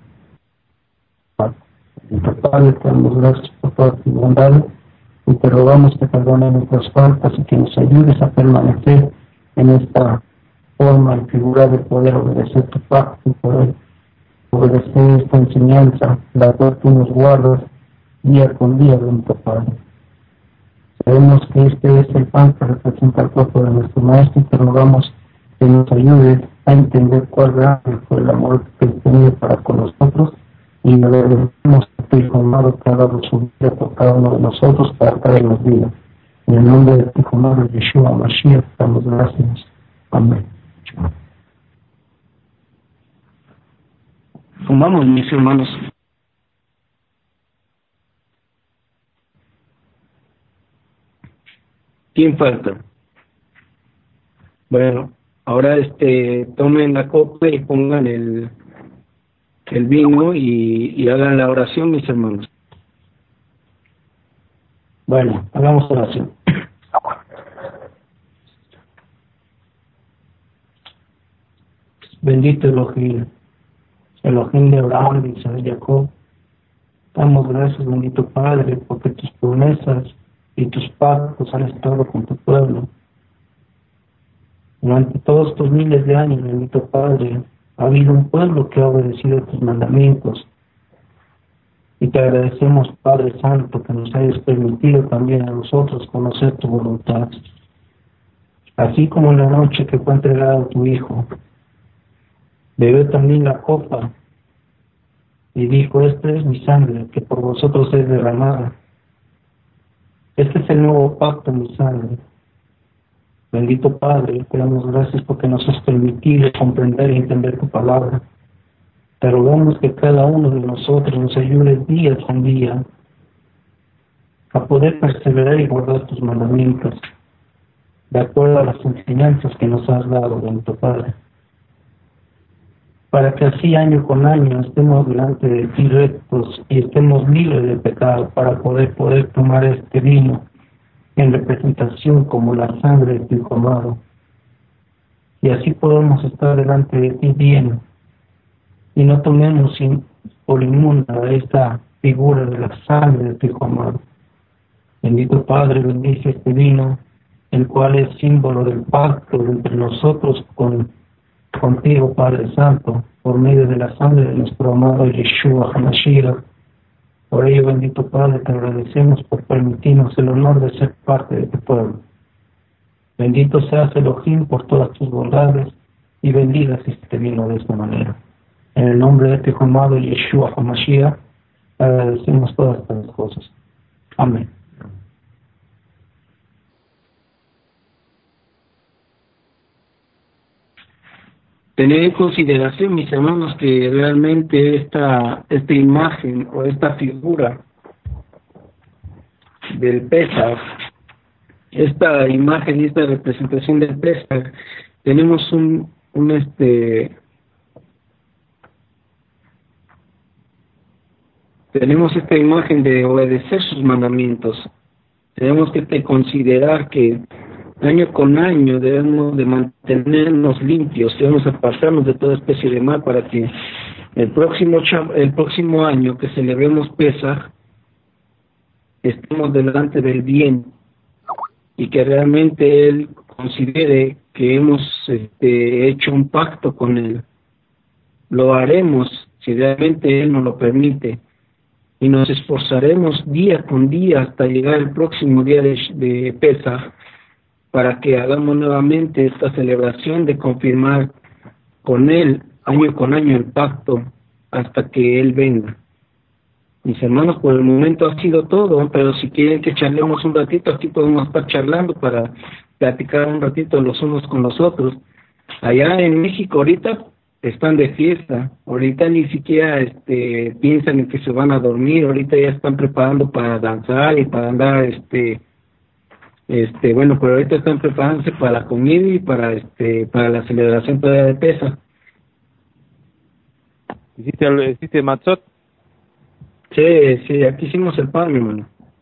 Padre, te damos gracias por todas tus bondades y te rogamos que perdones nuestras faltas y que nos ayudes a permanecer en esta forma y figura de poder obedecer tu pacto y poder obedecer esta enseñanza, la cual tú nos guardas día con día, bendito Padre. Sabemos que este es el pan que representa el cuerpo de nuestro Maestro y te rogamos que nos ayude a entender cuál realmente fue el amor que Él tenía para con nosotros y le agradecemos a tu Hijo amado que ha dado su vida por cada uno de nosotros para traernos vida. En el nombre de tu Hijo amado Yeshua Mashiach damos gracias. Amén. Vamos, mis hermanos. ¿Quién falta? Bueno, ahora tomen la copa y pongan el vino y hagan la oración, mis hermanos. Bueno, hagamos oración. Bendito Elohim de Abraham, de Isaac y Jacob. Damos gracias, bendito Padre, porque tus promesas y tus pactos han estado con tu pueblo. Durante todos estos miles de años, bendito Padre, ha habido un pueblo que ha obedecido tus mandamientos. Y te agradecemos, Padre Santo, que nos hayas permitido también a nosotros conocer tu voluntad. Así como en la noche que fue entregado a tu Hijo, bebió también la copa y dijo: esta es mi sangre, que por vosotros es derramada. Este es el nuevo pacto, mi sangre. Bendito Padre, te damos gracias porque nos has permitido comprender y entender tu palabra. Te rogamos que cada uno de nosotros nos ayude día con día a poder perseverar y guardar tus mandamientos, de acuerdo a las enseñanzas que nos has dado, bendito Padre, para que así año con año estemos delante de ti rectos y estemos libres de pecado, para poder tomar este vino en representación como la sangre de tu Hijo amado. y así podemos estar delante de ti bien, y no tomemos por inmunda esta figura de la sangre de tu Hijo amado. Bendito Padre, bendice este vino, el cual es símbolo del pacto entre nosotros contigo, Padre Santo, por medio de la sangre de nuestro amado Yeshua HaMashiach. Por ello, bendito Padre, te agradecemos por permitirnos el honor de ser parte de tu pueblo. Bendito seas Elohim por todas tus bondades, y bendigas este vino de esta manera. En el nombre de tu Hijo amado Yeshua HaMashiach, agradecemos todas estas cosas. Amén. Tener en consideración, mis hermanos, que realmente esta imagen o esta figura del Pesaj, esta imagen y esta representación del Pesaj, tenemos tenemos esta imagen de obedecer sus mandamientos. Tenemos que considerar que año con año debemos de mantenernos limpios, debemos apartarnos de toda especie de mal para que el próximo año que celebremos Pesaj estemos delante del bien y que realmente Él considere que hemos hecho un pacto con Él. Lo haremos si realmente Él nos lo permite, y nos esforzaremos día con día hasta llegar el próximo día de Pesaj, para que hagamos nuevamente esta celebración de confirmar con Él año con año el pacto hasta que Él venga. Mis hermanos, por el momento ha sido todo, pero si quieren que charlemos un ratito, aquí podemos estar charlando para platicar un ratito los unos con los otros. Allá en México ahorita están de fiesta, ahorita ni siquiera piensan en que se van a dormir, ahorita ya están preparando para danzar y para andar bueno, pero ahorita están preparándose para la comida y para la celebración todavía de Pesaj. ¿Hiciste matzot? Sí, aquí hicimos el pan, mi hermano.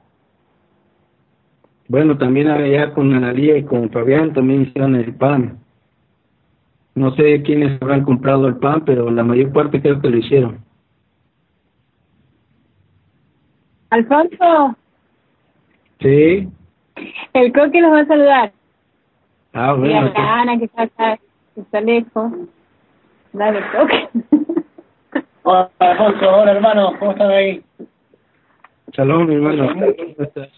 Bueno, también allá con Analía y con Fabián también hicieron el pan. No sé quiénes habrán comprado el pan, pero la mayor parte creo que lo hicieron. Alfonso. Sí. El Coque nos va a saludar. Ah, bueno. Y a la Ana que está lejos. Dale, Coque. Hola, Alfonso. Hola, hermano. ¿Cómo están ahí? Shalom, mi hermano. ¿Cómo estás?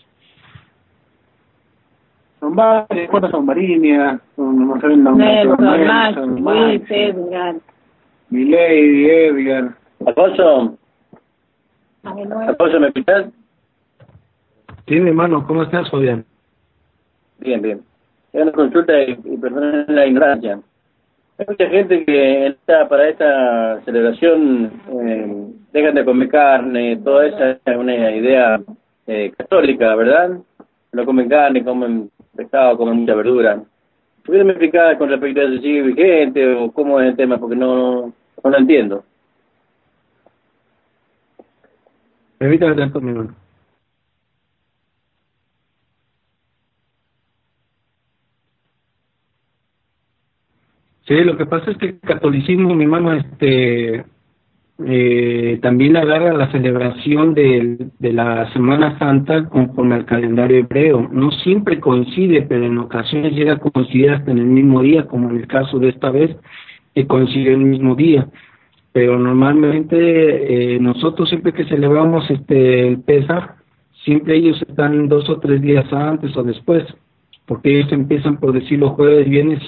Son varias, ¿cuántas son? Marinia, no saben la Nelson, Luis, Edgar. Milady, Edgar. Alfonso, ¿me escuchás? Sí, mi hermano, ¿cómo estás, Fabián? Bien, bien. Es una consulta y perdonen la ignorancia. Hay mucha gente que está para esta celebración, dejan de comer carne, toda esa es una idea católica, ¿verdad? No comen carne, comen pescado, comen mucha verdura. ¿Pueden explicar con respecto a eso si sigue vigente o cómo es el tema? Porque no lo entiendo. Permítame tanto, mi hermano. Sí, lo que pasa es que el catolicismo, mi hermano, también agarra la celebración de la Semana Santa conforme al calendario hebreo. No siempre coincide, pero en ocasiones llega a coincidir hasta en el mismo día, como en el caso de esta vez, que coincide el mismo día. Pero normalmente nosotros siempre que celebramos el Pesaj, siempre ellos están 2 o 3 días antes o después, porque ellos empiezan, por decirlo, jueves, viernes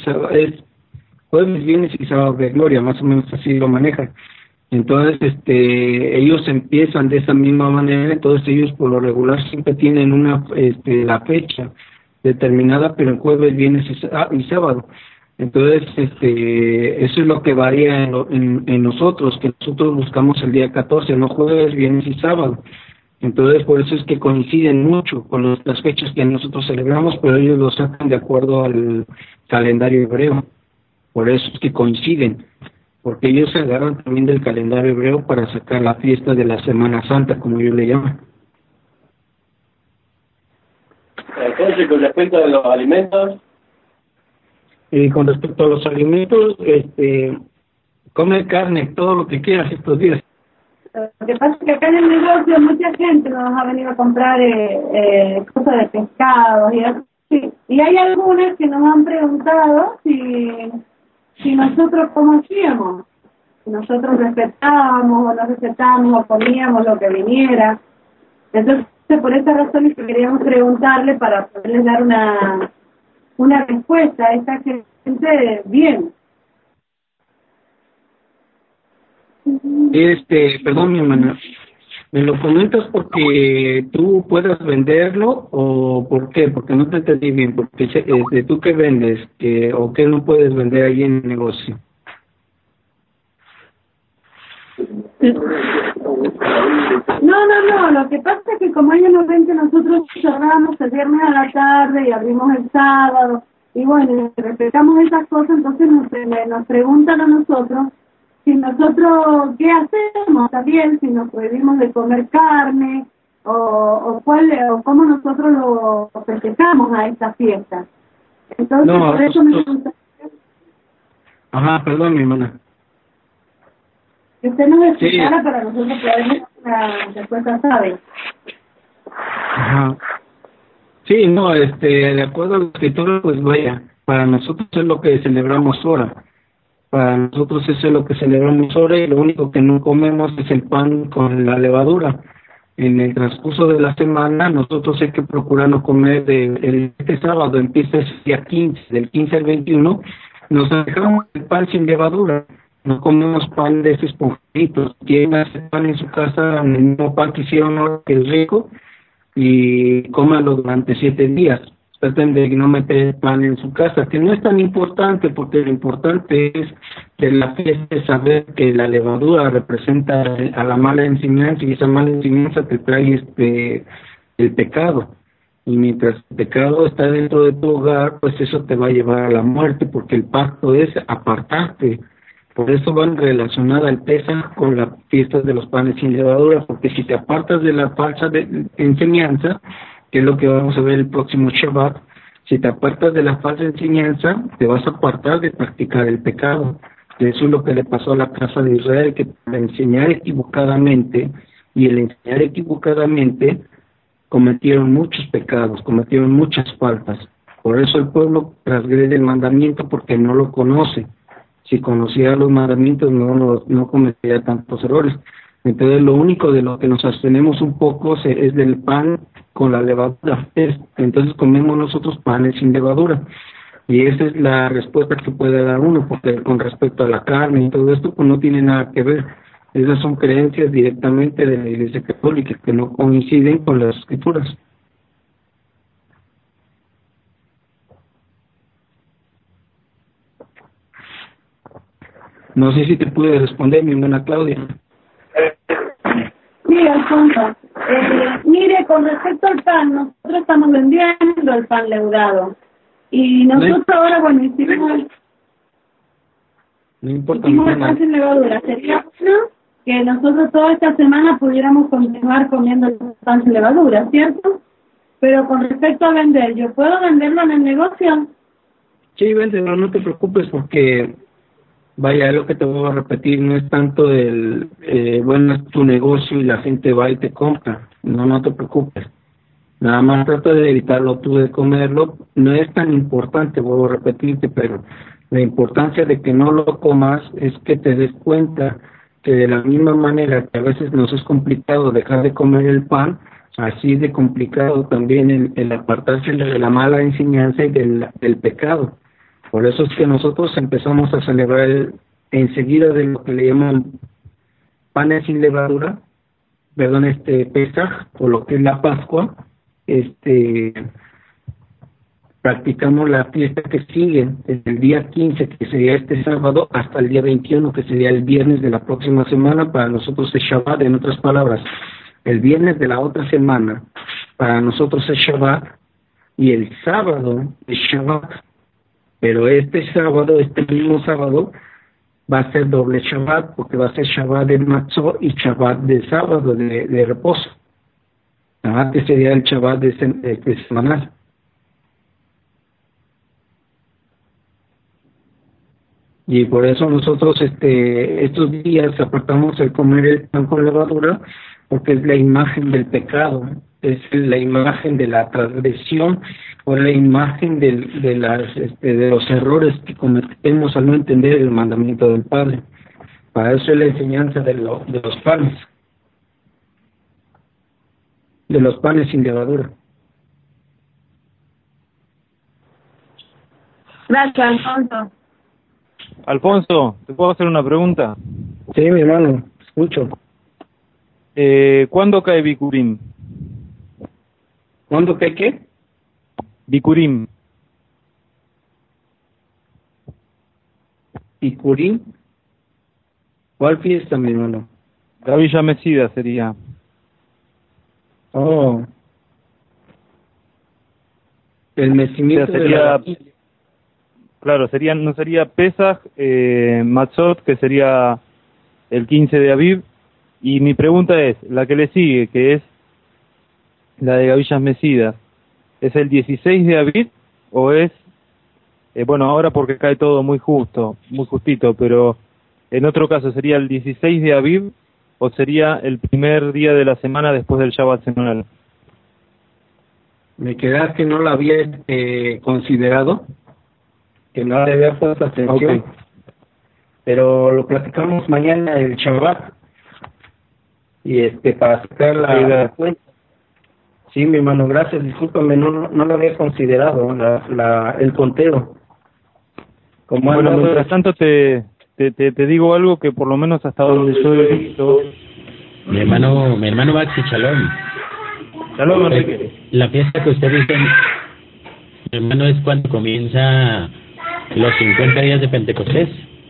y sábado de gloria, más o menos así lo manejan. Entonces, ellos empiezan de esa misma manera, entonces ellos por lo regular siempre tienen la fecha determinada, pero en jueves, viernes y sábado. Entonces, eso es lo que varía en nosotros, que nosotros buscamos el día 14, no jueves, viernes y sábado. Entonces, por eso es que coinciden mucho con las fechas que nosotros celebramos, pero ellos lo sacan de acuerdo al calendario hebreo. Por eso es que coinciden, porque ellos se agarran también del calendario hebreo para sacar la fiesta de la Semana Santa, como ellos le llaman. Entonces, con respecto a los alimentos. Y con respecto a los alimentos, come carne, todo lo que quieras estos días. Lo que pasa es que acá en el negocio mucha gente nos ha venido a comprar cosas de pescado y así. Y hay algunas que nos han preguntado si nosotros cómo hacíamos. Si nosotros respetábamos o no respetábamos o comíamos lo que viniera. Entonces, por esa razón es que queríamos preguntarle para poderles dar una respuesta a esta gente bien. Perdón, mi hermana, ¿me lo comentas porque tú puedas venderlo o por qué? Porque no te entendí bien, porque ¿tú qué vendes o qué no puedes vender ahí en el negocio? No, lo que pasa es que como ellos nos ven que nosotros cerramos el viernes a la tarde y abrimos el sábado, y bueno, respetamos esas cosas, entonces nos preguntan a nosotros si nosotros, ¿qué hacemos también? Si nos prohibimos de comer carne, o cómo nosotros lo festejamos a esta fiesta. Entonces, no, por eso me gusta. Ajá, perdón, mi hermana. Que usted nos explicara sí, para nosotros poder la respuesta, ¿sabe? Ajá. Sí, no, de acuerdo a la escritura, pues vaya, para nosotros es lo que celebramos ahora. Para nosotros eso es lo que celebramos ahora y lo único que no comemos es el pan con la levadura. En el transcurso de la semana nosotros hay que procurar no comer este sábado, empieza el día 15, del 15 al 21, nos dejamos el pan sin levadura. No comemos pan de esos esponjitos. Quien hace pan en su casa, el mismo pan que hicieron ahora, que es rico, y cómalo durante 7 días. Traten de no meter pan en su casa, que no es tan importante, porque lo importante es de la fiesta es saber que la levadura representa a la mala enseñanza, y esa mala enseñanza te trae el pecado. Y mientras el pecado está dentro de tu hogar, pues eso te va a llevar a la muerte, porque el pacto es apartarte. Por eso van relacionadas el Pesaj con las fiestas de los panes sin levadura, porque si te apartas de la falsa enseñanza, que es lo que vamos a ver el próximo Shabbat, si te apartas de la falsa enseñanza, te vas a apartar de practicar el pecado. Eso es lo que le pasó a la casa de Israel, que al enseñar equivocadamente, y el enseñar equivocadamente, cometieron muchos pecados, cometieron muchas faltas. Por eso el pueblo transgrede el mandamiento, porque no lo conoce. Si conociera los mandamientos no cometería tantos errores. Entonces lo único de lo que nos abstenemos un poco es del pan con la levadura. Entonces comemos nosotros panes sin levadura. Y esa es la respuesta que puede dar uno, porque con respecto a la carne y todo esto pues no tiene nada que ver. Esas son creencias directamente de la Iglesia Católica que no coinciden con las Escrituras. No sé si te pude responder, mi hermana Claudia. Sí, Alfonso. Mire, con respecto al pan, nosotros estamos vendiendo el pan leudado. Y nosotros ahora, bueno, hicimos el pan sin levadura. Sería bueno que nosotros toda esta semana pudiéramos continuar comiendo el pan sin levadura, ¿cierto? Pero con respecto a vender, ¿yo puedo venderlo en el negocio? Sí, véndelo, no te preocupes, porque vaya, lo que te voy a repetir, no es tanto bueno, es tu negocio y la gente va y te compra. No te preocupes. Nada más trata de evitarlo tú de comerlo. No es tan importante, vuelvo a repetirte, pero la importancia de que no lo comas es que te des cuenta que de la misma manera que a veces nos es complicado dejar de comer el pan, así de complicado también el apartarse de la mala enseñanza y del pecado. Por eso es que nosotros empezamos a celebrar enseguida de lo que le llaman panes sin levadura, Pesaj, o lo que es la Pascua. Practicamos la fiesta que sigue desde el día 15, que sería este sábado, hasta el día 21, que sería el viernes de la próxima semana. Para nosotros es Shabbat. En otras palabras, el viernes de la otra semana para nosotros es Shabbat, y el sábado es Shabbat. Pero este mismo sábado, va a ser doble Shabbat, porque va a ser Shabbat de Matzot y Shabbat de sábado, de reposo. Que sería el Shabbat de semanal. Y por eso nosotros estos días apartamos el comer el pan con levadura, porque es la imagen del pecado, es la imagen de la transgresión o la imagen de los errores que cometemos al no entender el mandamiento del Padre. Para eso es la enseñanza de los panes, sin levadura. Gracias, Alfonso. Alfonso, ¿te puedo hacer una pregunta? Sí, mi hermano, escucho. ¿Cuándo cae Bikurim? ¿Cuándo cae qué? Bikurim. ¿Bikurim? ¿Cuál fiesta, mi hermano? La Villa Mesida sería. Oh. El mecimiento sería, claro, no sería Pesaj, Matzot, que sería el 15 de Aviv. Y mi pregunta es, la que le sigue, que es la de Gavillas Mesidas, ¿es el 16 de Aviv o es, bueno, ahora porque cae todo muy justito, pero en otro caso sería el 16 de Aviv o sería el primer día de la semana después del Shabbat semanal? Me queda que no lo había considerado, que no le había puesto atención, okay. Pero lo platicamos mañana el Shabbat y para sacar la cuenta. Sí, mi hermano, gracias, discúlpame, no lo había considerado el conteo. Como bueno, mientras tanto te digo algo que por lo menos hasta donde yo he visto. Mi hermano Baxi, Shalom. Shalom, Enrique. La fiesta que usted dice, mi hermano, es cuando comienza los 50 días de Pentecostés.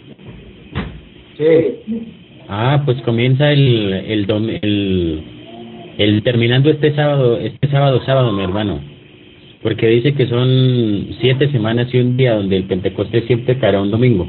Sí. Ah, pues comienza el terminando este sábado, mi hermano. Porque dice que son 7 semanas y un día, donde el Pentecostés siempre caerá un domingo.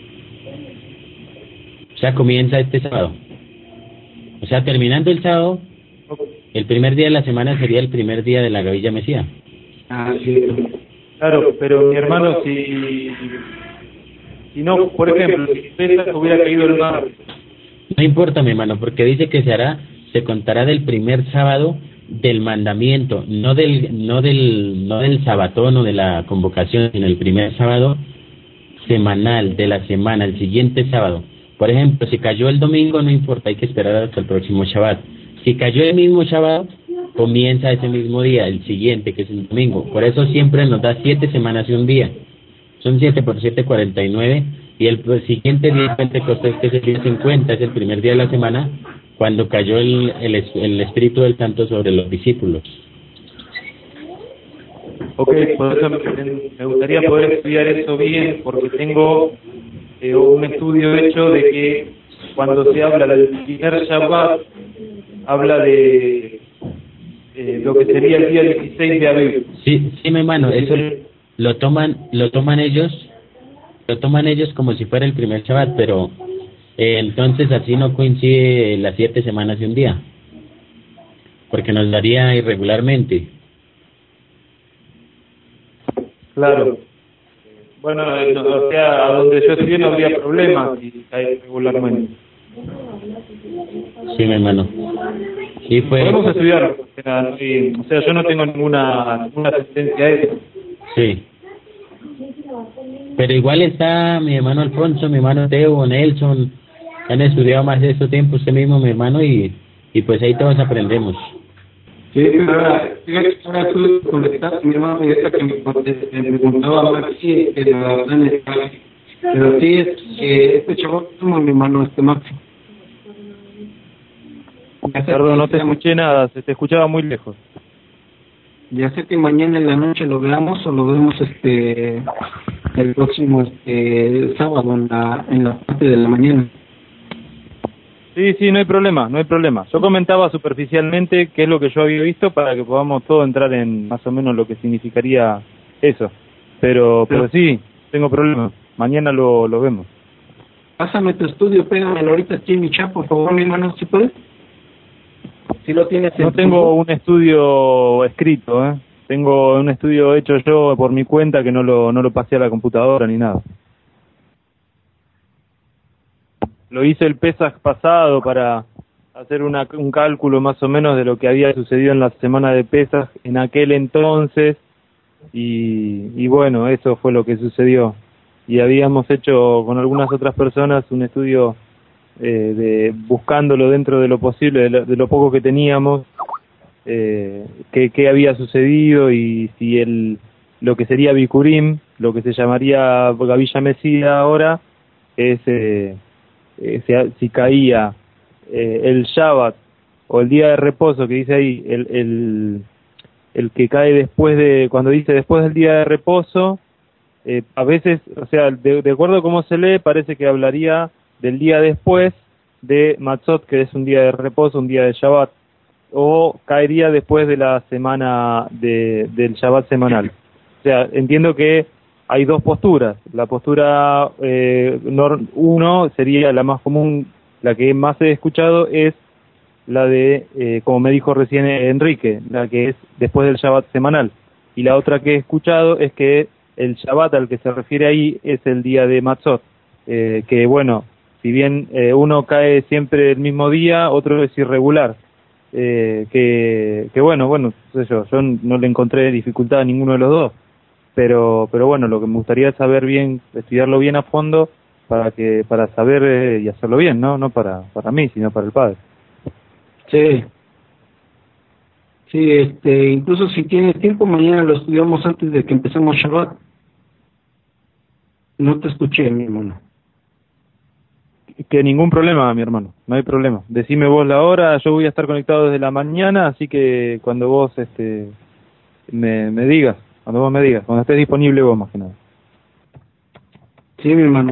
O sea, comienza este sábado. O sea, terminando el sábado, el primer día de la semana sería el primer día de la Gavilla Mesía. Ah, sí. Claro, pero mi hermano, si no, por ejemplo, si Pesaj hubiera caído el martes. No importa, mi hermano, porque dice que se contará del primer sábado del mandamiento, no del sabatón o de la convocación, sino el primer sábado semanal de la semana, el siguiente sábado. Por ejemplo, si cayó el domingo, no importa, hay que esperar hasta el próximo Shabbat. Si cayó el mismo Shabbat, comienza ese mismo día, el siguiente, que es el domingo. Por eso siempre nos da 7 semanas y un día. Son 7 por 7, 49. Y el siguiente día de Pentecostés, que es el día 50, es el primer día de la semana, cuando cayó el Espíritu del Santo sobre los discípulos. Ok, por eso me gustaría poder estudiar eso bien, porque tengo un estudio hecho de que cuando se habla del primer Shabbat, habla de lo que sería el día 16 de abril. Sí, mi hermano, eso lo toman ellos como si fuera el primer Shabbat, pero entonces así no coincide las 7 semanas y un día, porque nos daría irregularmente. Claro. Bueno, o sea, a donde yo estoy no habría problema si cae regularmente. Sí, mi hermano. Sí, pues. Podemos estudiarlo. O sea, yo no tengo ninguna asistencia a eso. Sí. Pero igual está mi hermano Alfonso, mi hermano Teo, Nelson, han estudiado más de este tiempo, usted mismo, mi hermano, y pues ahí todos aprendemos. Sí, ahora tú conectaste, mi hermano, y esta que me preguntaba Maxi, pero sí, este chaval como mi hermano, Maxi. Perdón, no te escuché nada, se te escuchaba muy lejos. Ya sé que mañana en la noche lo veamos o lo vemos el próximo sábado en la parte de la mañana. Sí, no hay problema. Yo comentaba superficialmente qué es lo que yo había visto para que podamos todos entrar en más o menos lo que significaría eso. Pero sí, tengo problema. Mañana lo vemos. Pásame tu estudio, pégamelo ahorita aquí en mi chat, por favor, mi hermano, ¿sí puedes? Si lo tienes. No tengo un estudio escrito, Tengo un estudio hecho yo por mi cuenta que no lo pasé a la computadora ni nada. lo hice el Pesaj pasado para hacer un cálculo más o menos de lo que había sucedido en la semana de Pesaj en aquel entonces, y bueno, eso fue lo que sucedió. Y habíamos hecho con algunas otras personas un estudio de buscándolo dentro de lo posible, de lo poco que teníamos, qué había sucedido, y si lo que sería Bikurim, lo que se llamaría Gavilla Mesía ahora, es si caía el Shabbat o el día de reposo, que dice ahí, el que cae cuando dice después del día de reposo, a veces, o sea, de acuerdo a cómo se lee, parece que hablaría del día después de Matzot, que es un día de reposo, un día de Shabbat, o caería después de la semana del Shabbat semanal. O sea, entiendo que hay dos posturas. La postura uno sería la más común, la que más he escuchado, es la de, como me dijo recién Enrique, la que es después del Shabbat semanal. Y la otra que he escuchado es que el Shabbat al que se refiere ahí es el día de Matzot, que bueno, si bien uno cae siempre el mismo día, otro es irregular. Que bueno, no sé yo no le encontré dificultad a ninguno de los dos, pero bueno, lo que me gustaría es saber bien, estudiarlo bien a fondo para saber y hacerlo bien, no para mí, sino para el padre. Sí, incluso si tienes tiempo, mañana lo estudiamos antes de que empecemos Shabbat. No te escuché, mi hermano. Que ningún problema, mi hermano, no hay problema. Decime vos la hora, yo voy a estar conectado desde la mañana, así que cuando vos me digas, cuando estés disponible vos, más que nada. Sí, mi hermano.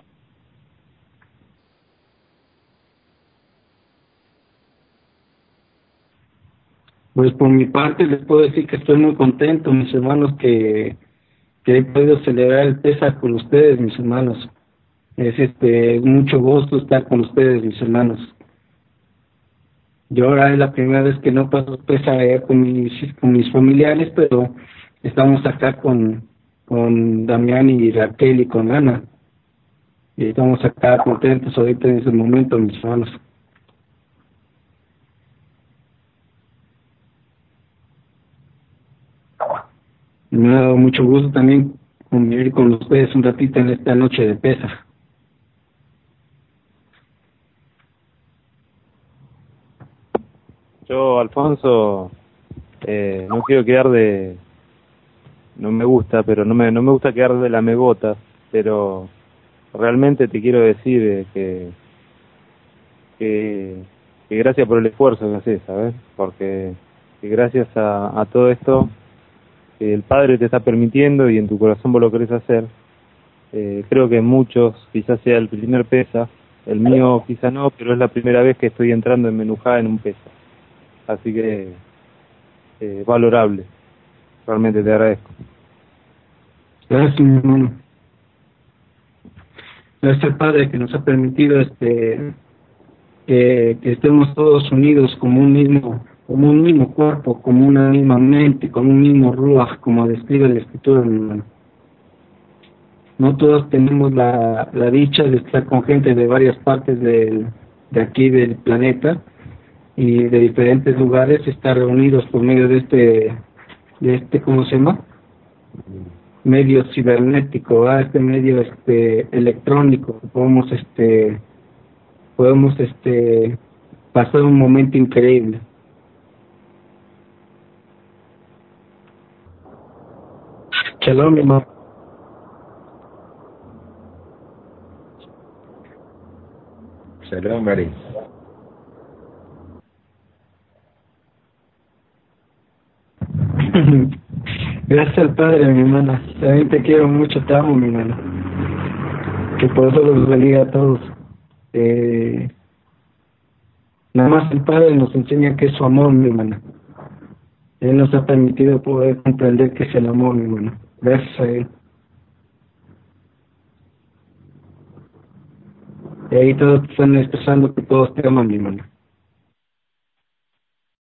Pues por mi parte les puedo decir que estoy muy contento, mis hermanos, que he podido celebrar el Pesaj con ustedes, mis hermanos. Es mucho gusto estar con ustedes, mis hermanos. Yo ahora es la primera vez que no paso Pesaj allá con mis familiares, pero estamos acá con Damián y Raquel y con Ana. Y estamos acá contentos ahorita en ese momento, mis hermanos. Me ha dado mucho gusto también convivir con ustedes un ratito en esta noche de Pesaj. Yo, Alfonso, no quiero quedar no me gusta, pero no me gusta quedar de lamebotas, pero realmente te quiero decir que gracias por el esfuerzo que haces, ¿sabes? Porque que gracias a todo esto que el Padre te está permitiendo y en tu corazón vos lo querés hacer, creo que muchos, quizás sea el primer Pesaj, el mío quizá no, pero es la primera vez que estoy entrando en Menujá en un Pesaj. Así que valorable, realmente te agradezco. Gracias, mi hermano. Gracias al Padre que nos ha permitido que estemos todos unidos como un mismo cuerpo, como una misma mente, como un mismo ruach, como describe la Escritura, mi hermano. No todos tenemos la dicha de estar con gente de varias partes de aquí del planeta y de diferentes lugares, estar reunidos por medio de ¿cómo se llama? Medio cibernético, este medio electrónico. Podemos pasar un momento increíble. Shalom, mi hermano. Shalom, Mari. Gracias al Padre, mi hermana. También te quiero mucho, te amo, mi hermana. Que por eso los bendiga a todos. Nada más el Padre nos enseña que es su amor, mi hermana. Él nos ha permitido poder comprender que es el amor, mi hermana. Gracias a Él. Y ahí todos están expresando que todos te aman, mi hermana.